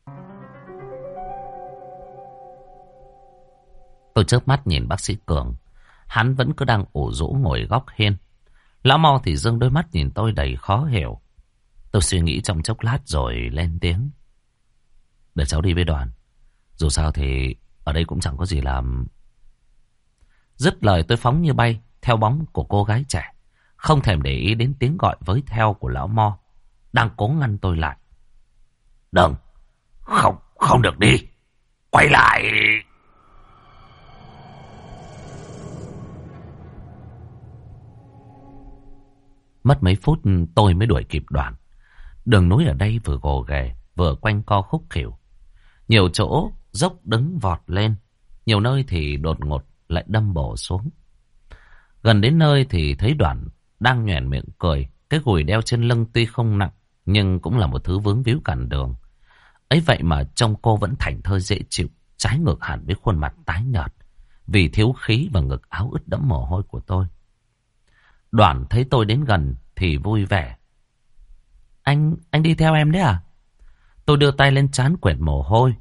Tôi chớp mắt nhìn bác sĩ Cường. Hắn vẫn cứ đang ủ rũ ngồi góc hiên. Lão Mo thì giương đôi mắt nhìn tôi đầy khó hiểu. Tôi suy nghĩ trong chốc lát rồi lên tiếng. Để cháu đi với đoàn. Dù sao thì ở đây cũng chẳng có gì làm. Dứt lời tôi phóng như bay theo bóng của cô gái trẻ, không thèm để ý đến tiếng gọi với theo của lão Mo đang cố ngăn tôi lại. Đừng, không được đi. Quay lại. Mất mấy phút tôi mới đuổi kịp Đoàn. Đường núi ở đây vừa gồ ghề vừa quanh co khúc khỉu. Nhiều chỗ dốc đứng vọt lên, nhiều nơi thì đột ngột lại đâm bổ xuống. Gần đến nơi thì thấy Đoàn đang nhoẻn miệng cười. Cái gùi đeo trên lưng tuy không nặng, nhưng cũng là một thứ vướng víu cản đường. Ấy vậy mà trông cô vẫn thảnh thơi dễ chịu, trái ngược hẳn với khuôn mặt tái nhợt vì thiếu khí và ngực áo ướt đẫm mồ hôi của tôi. Đoàn thấy tôi đến gần thì vui vẻ. Anh đi theo em đấy à? Tôi đưa tay lên trán quệt mồ hôi.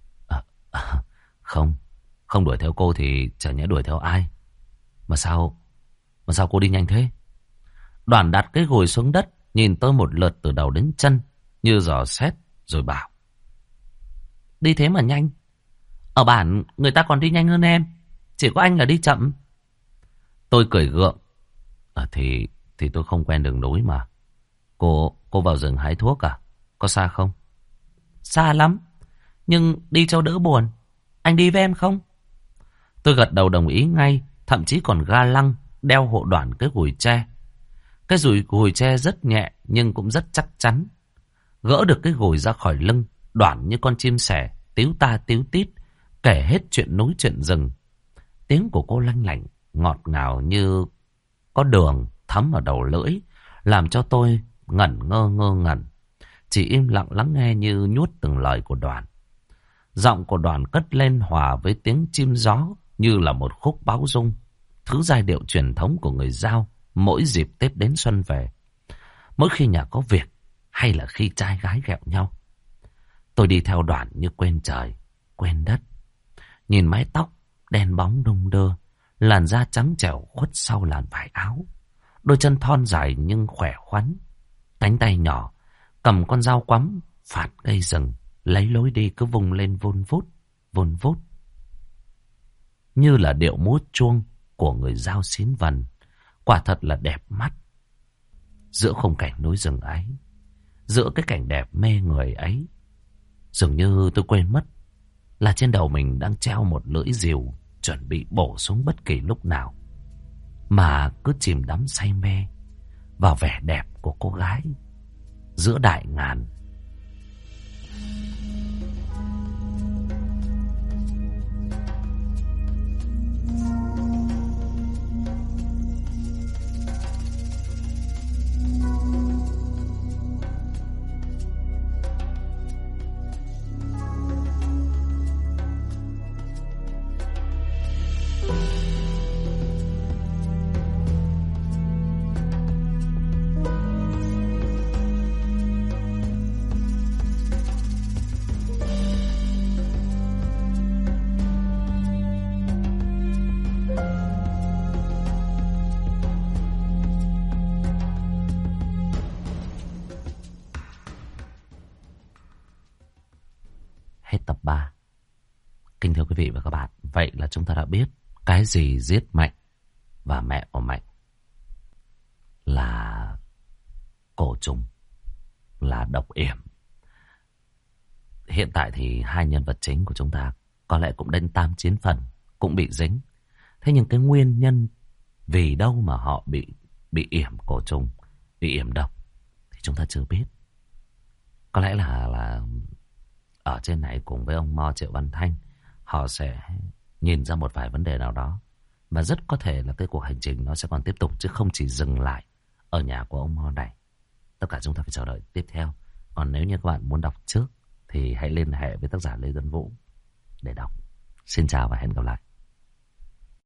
Không đuổi theo cô thì chả nhẽ đuổi theo ai. Mà sao cô đi nhanh thế? Đoàn đặt cái gùi xuống đất, nhìn tôi một lượt từ đầu đến chân như dò xét rồi bảo. Đi thế mà nhanh. Ở bản người ta còn đi nhanh hơn em, chỉ có anh là đi chậm. Tôi cười gượng. Thì tôi không quen đường núi mà. Cô vào rừng hái thuốc à? Có xa không? Xa lắm, nhưng đi cho đỡ buồn. Anh đi với em không? Tôi gật đầu đồng ý ngay, thậm chí còn ga lăng đeo hộ Đoàn cái gùi tre. Cái gùi tre rất nhẹ nhưng cũng rất chắc chắn. Gỡ được cái gùi ra khỏi lưng, Đoàn như con chim sẻ tíu ta tíu tít kể hết chuyện núi chuyện rừng. Tiếng của cô lanh lảnh ngọt ngào như có đường thấm vào đầu lưỡi, làm cho tôi ngẩn ngơ, chỉ im lặng lắng nghe như nuốt từng lời của Đoàn. Giọng của Đoàn cất lên hòa với tiếng chim gió như là một khúc báo rung, thứ giai điệu truyền thống của người Dao mỗi dịp Tết đến xuân về, mỗi khi nhà có việc hay là khi trai gái ghẹo nhau. Tôi đi theo Đoàn như quên trời quên đất, nhìn mái tóc đen bóng đung đưa, làn da trắng trẻo khuất sau làn vải áo, đôi chân thon dài nhưng khỏe khoắn, cánh tay nhỏ cầm con dao quắm phạt cây rừng, lấy lối đi cứ vung lên vun vút như là điệu múa chuông của người Dao xín vần. Quả thật là đẹp mắt. Giữa khung cảnh núi rừng ấy, giữa cái cảnh đẹp mê người ấy, dường như tôi quên mất là trên đầu mình đang treo một lưỡi rìu chuẩn bị bổ xuống bất kỳ lúc nào, mà cứ chìm đắm say mê vào vẻ đẹp của cô gái giữa đại ngàn. Hết tập 3. Kính thưa quý vị và các bạn, vậy là chúng ta đã biết cái gì giết Mạnh và mẹ của Mạnh là cổ trùng, là độc yểm. Hiện tại thì hai nhân vật chính của chúng ta có lẽ cũng đến 8-9 phần cũng bị dính. Thế nhưng cái nguyên nhân vì đâu mà họ bị bị yểm cổ trùng, bị yểm độc thì chúng ta chưa biết. Có lẽ là ở trên này cùng với ông Mo Triệu Văn Thanh, họ sẽ nhìn ra một vài vấn đề nào đó. Và rất có thể là cái cuộc hành trình nó sẽ còn tiếp tục, chứ không chỉ dừng lại ở nhà của ông Mo này. Tất cả chúng ta phải chờ đợi tiếp theo. Còn nếu như các bạn muốn đọc trước thì hãy liên hệ với tác giả Lê Dân Vũ để đọc. Xin chào và hẹn gặp lại.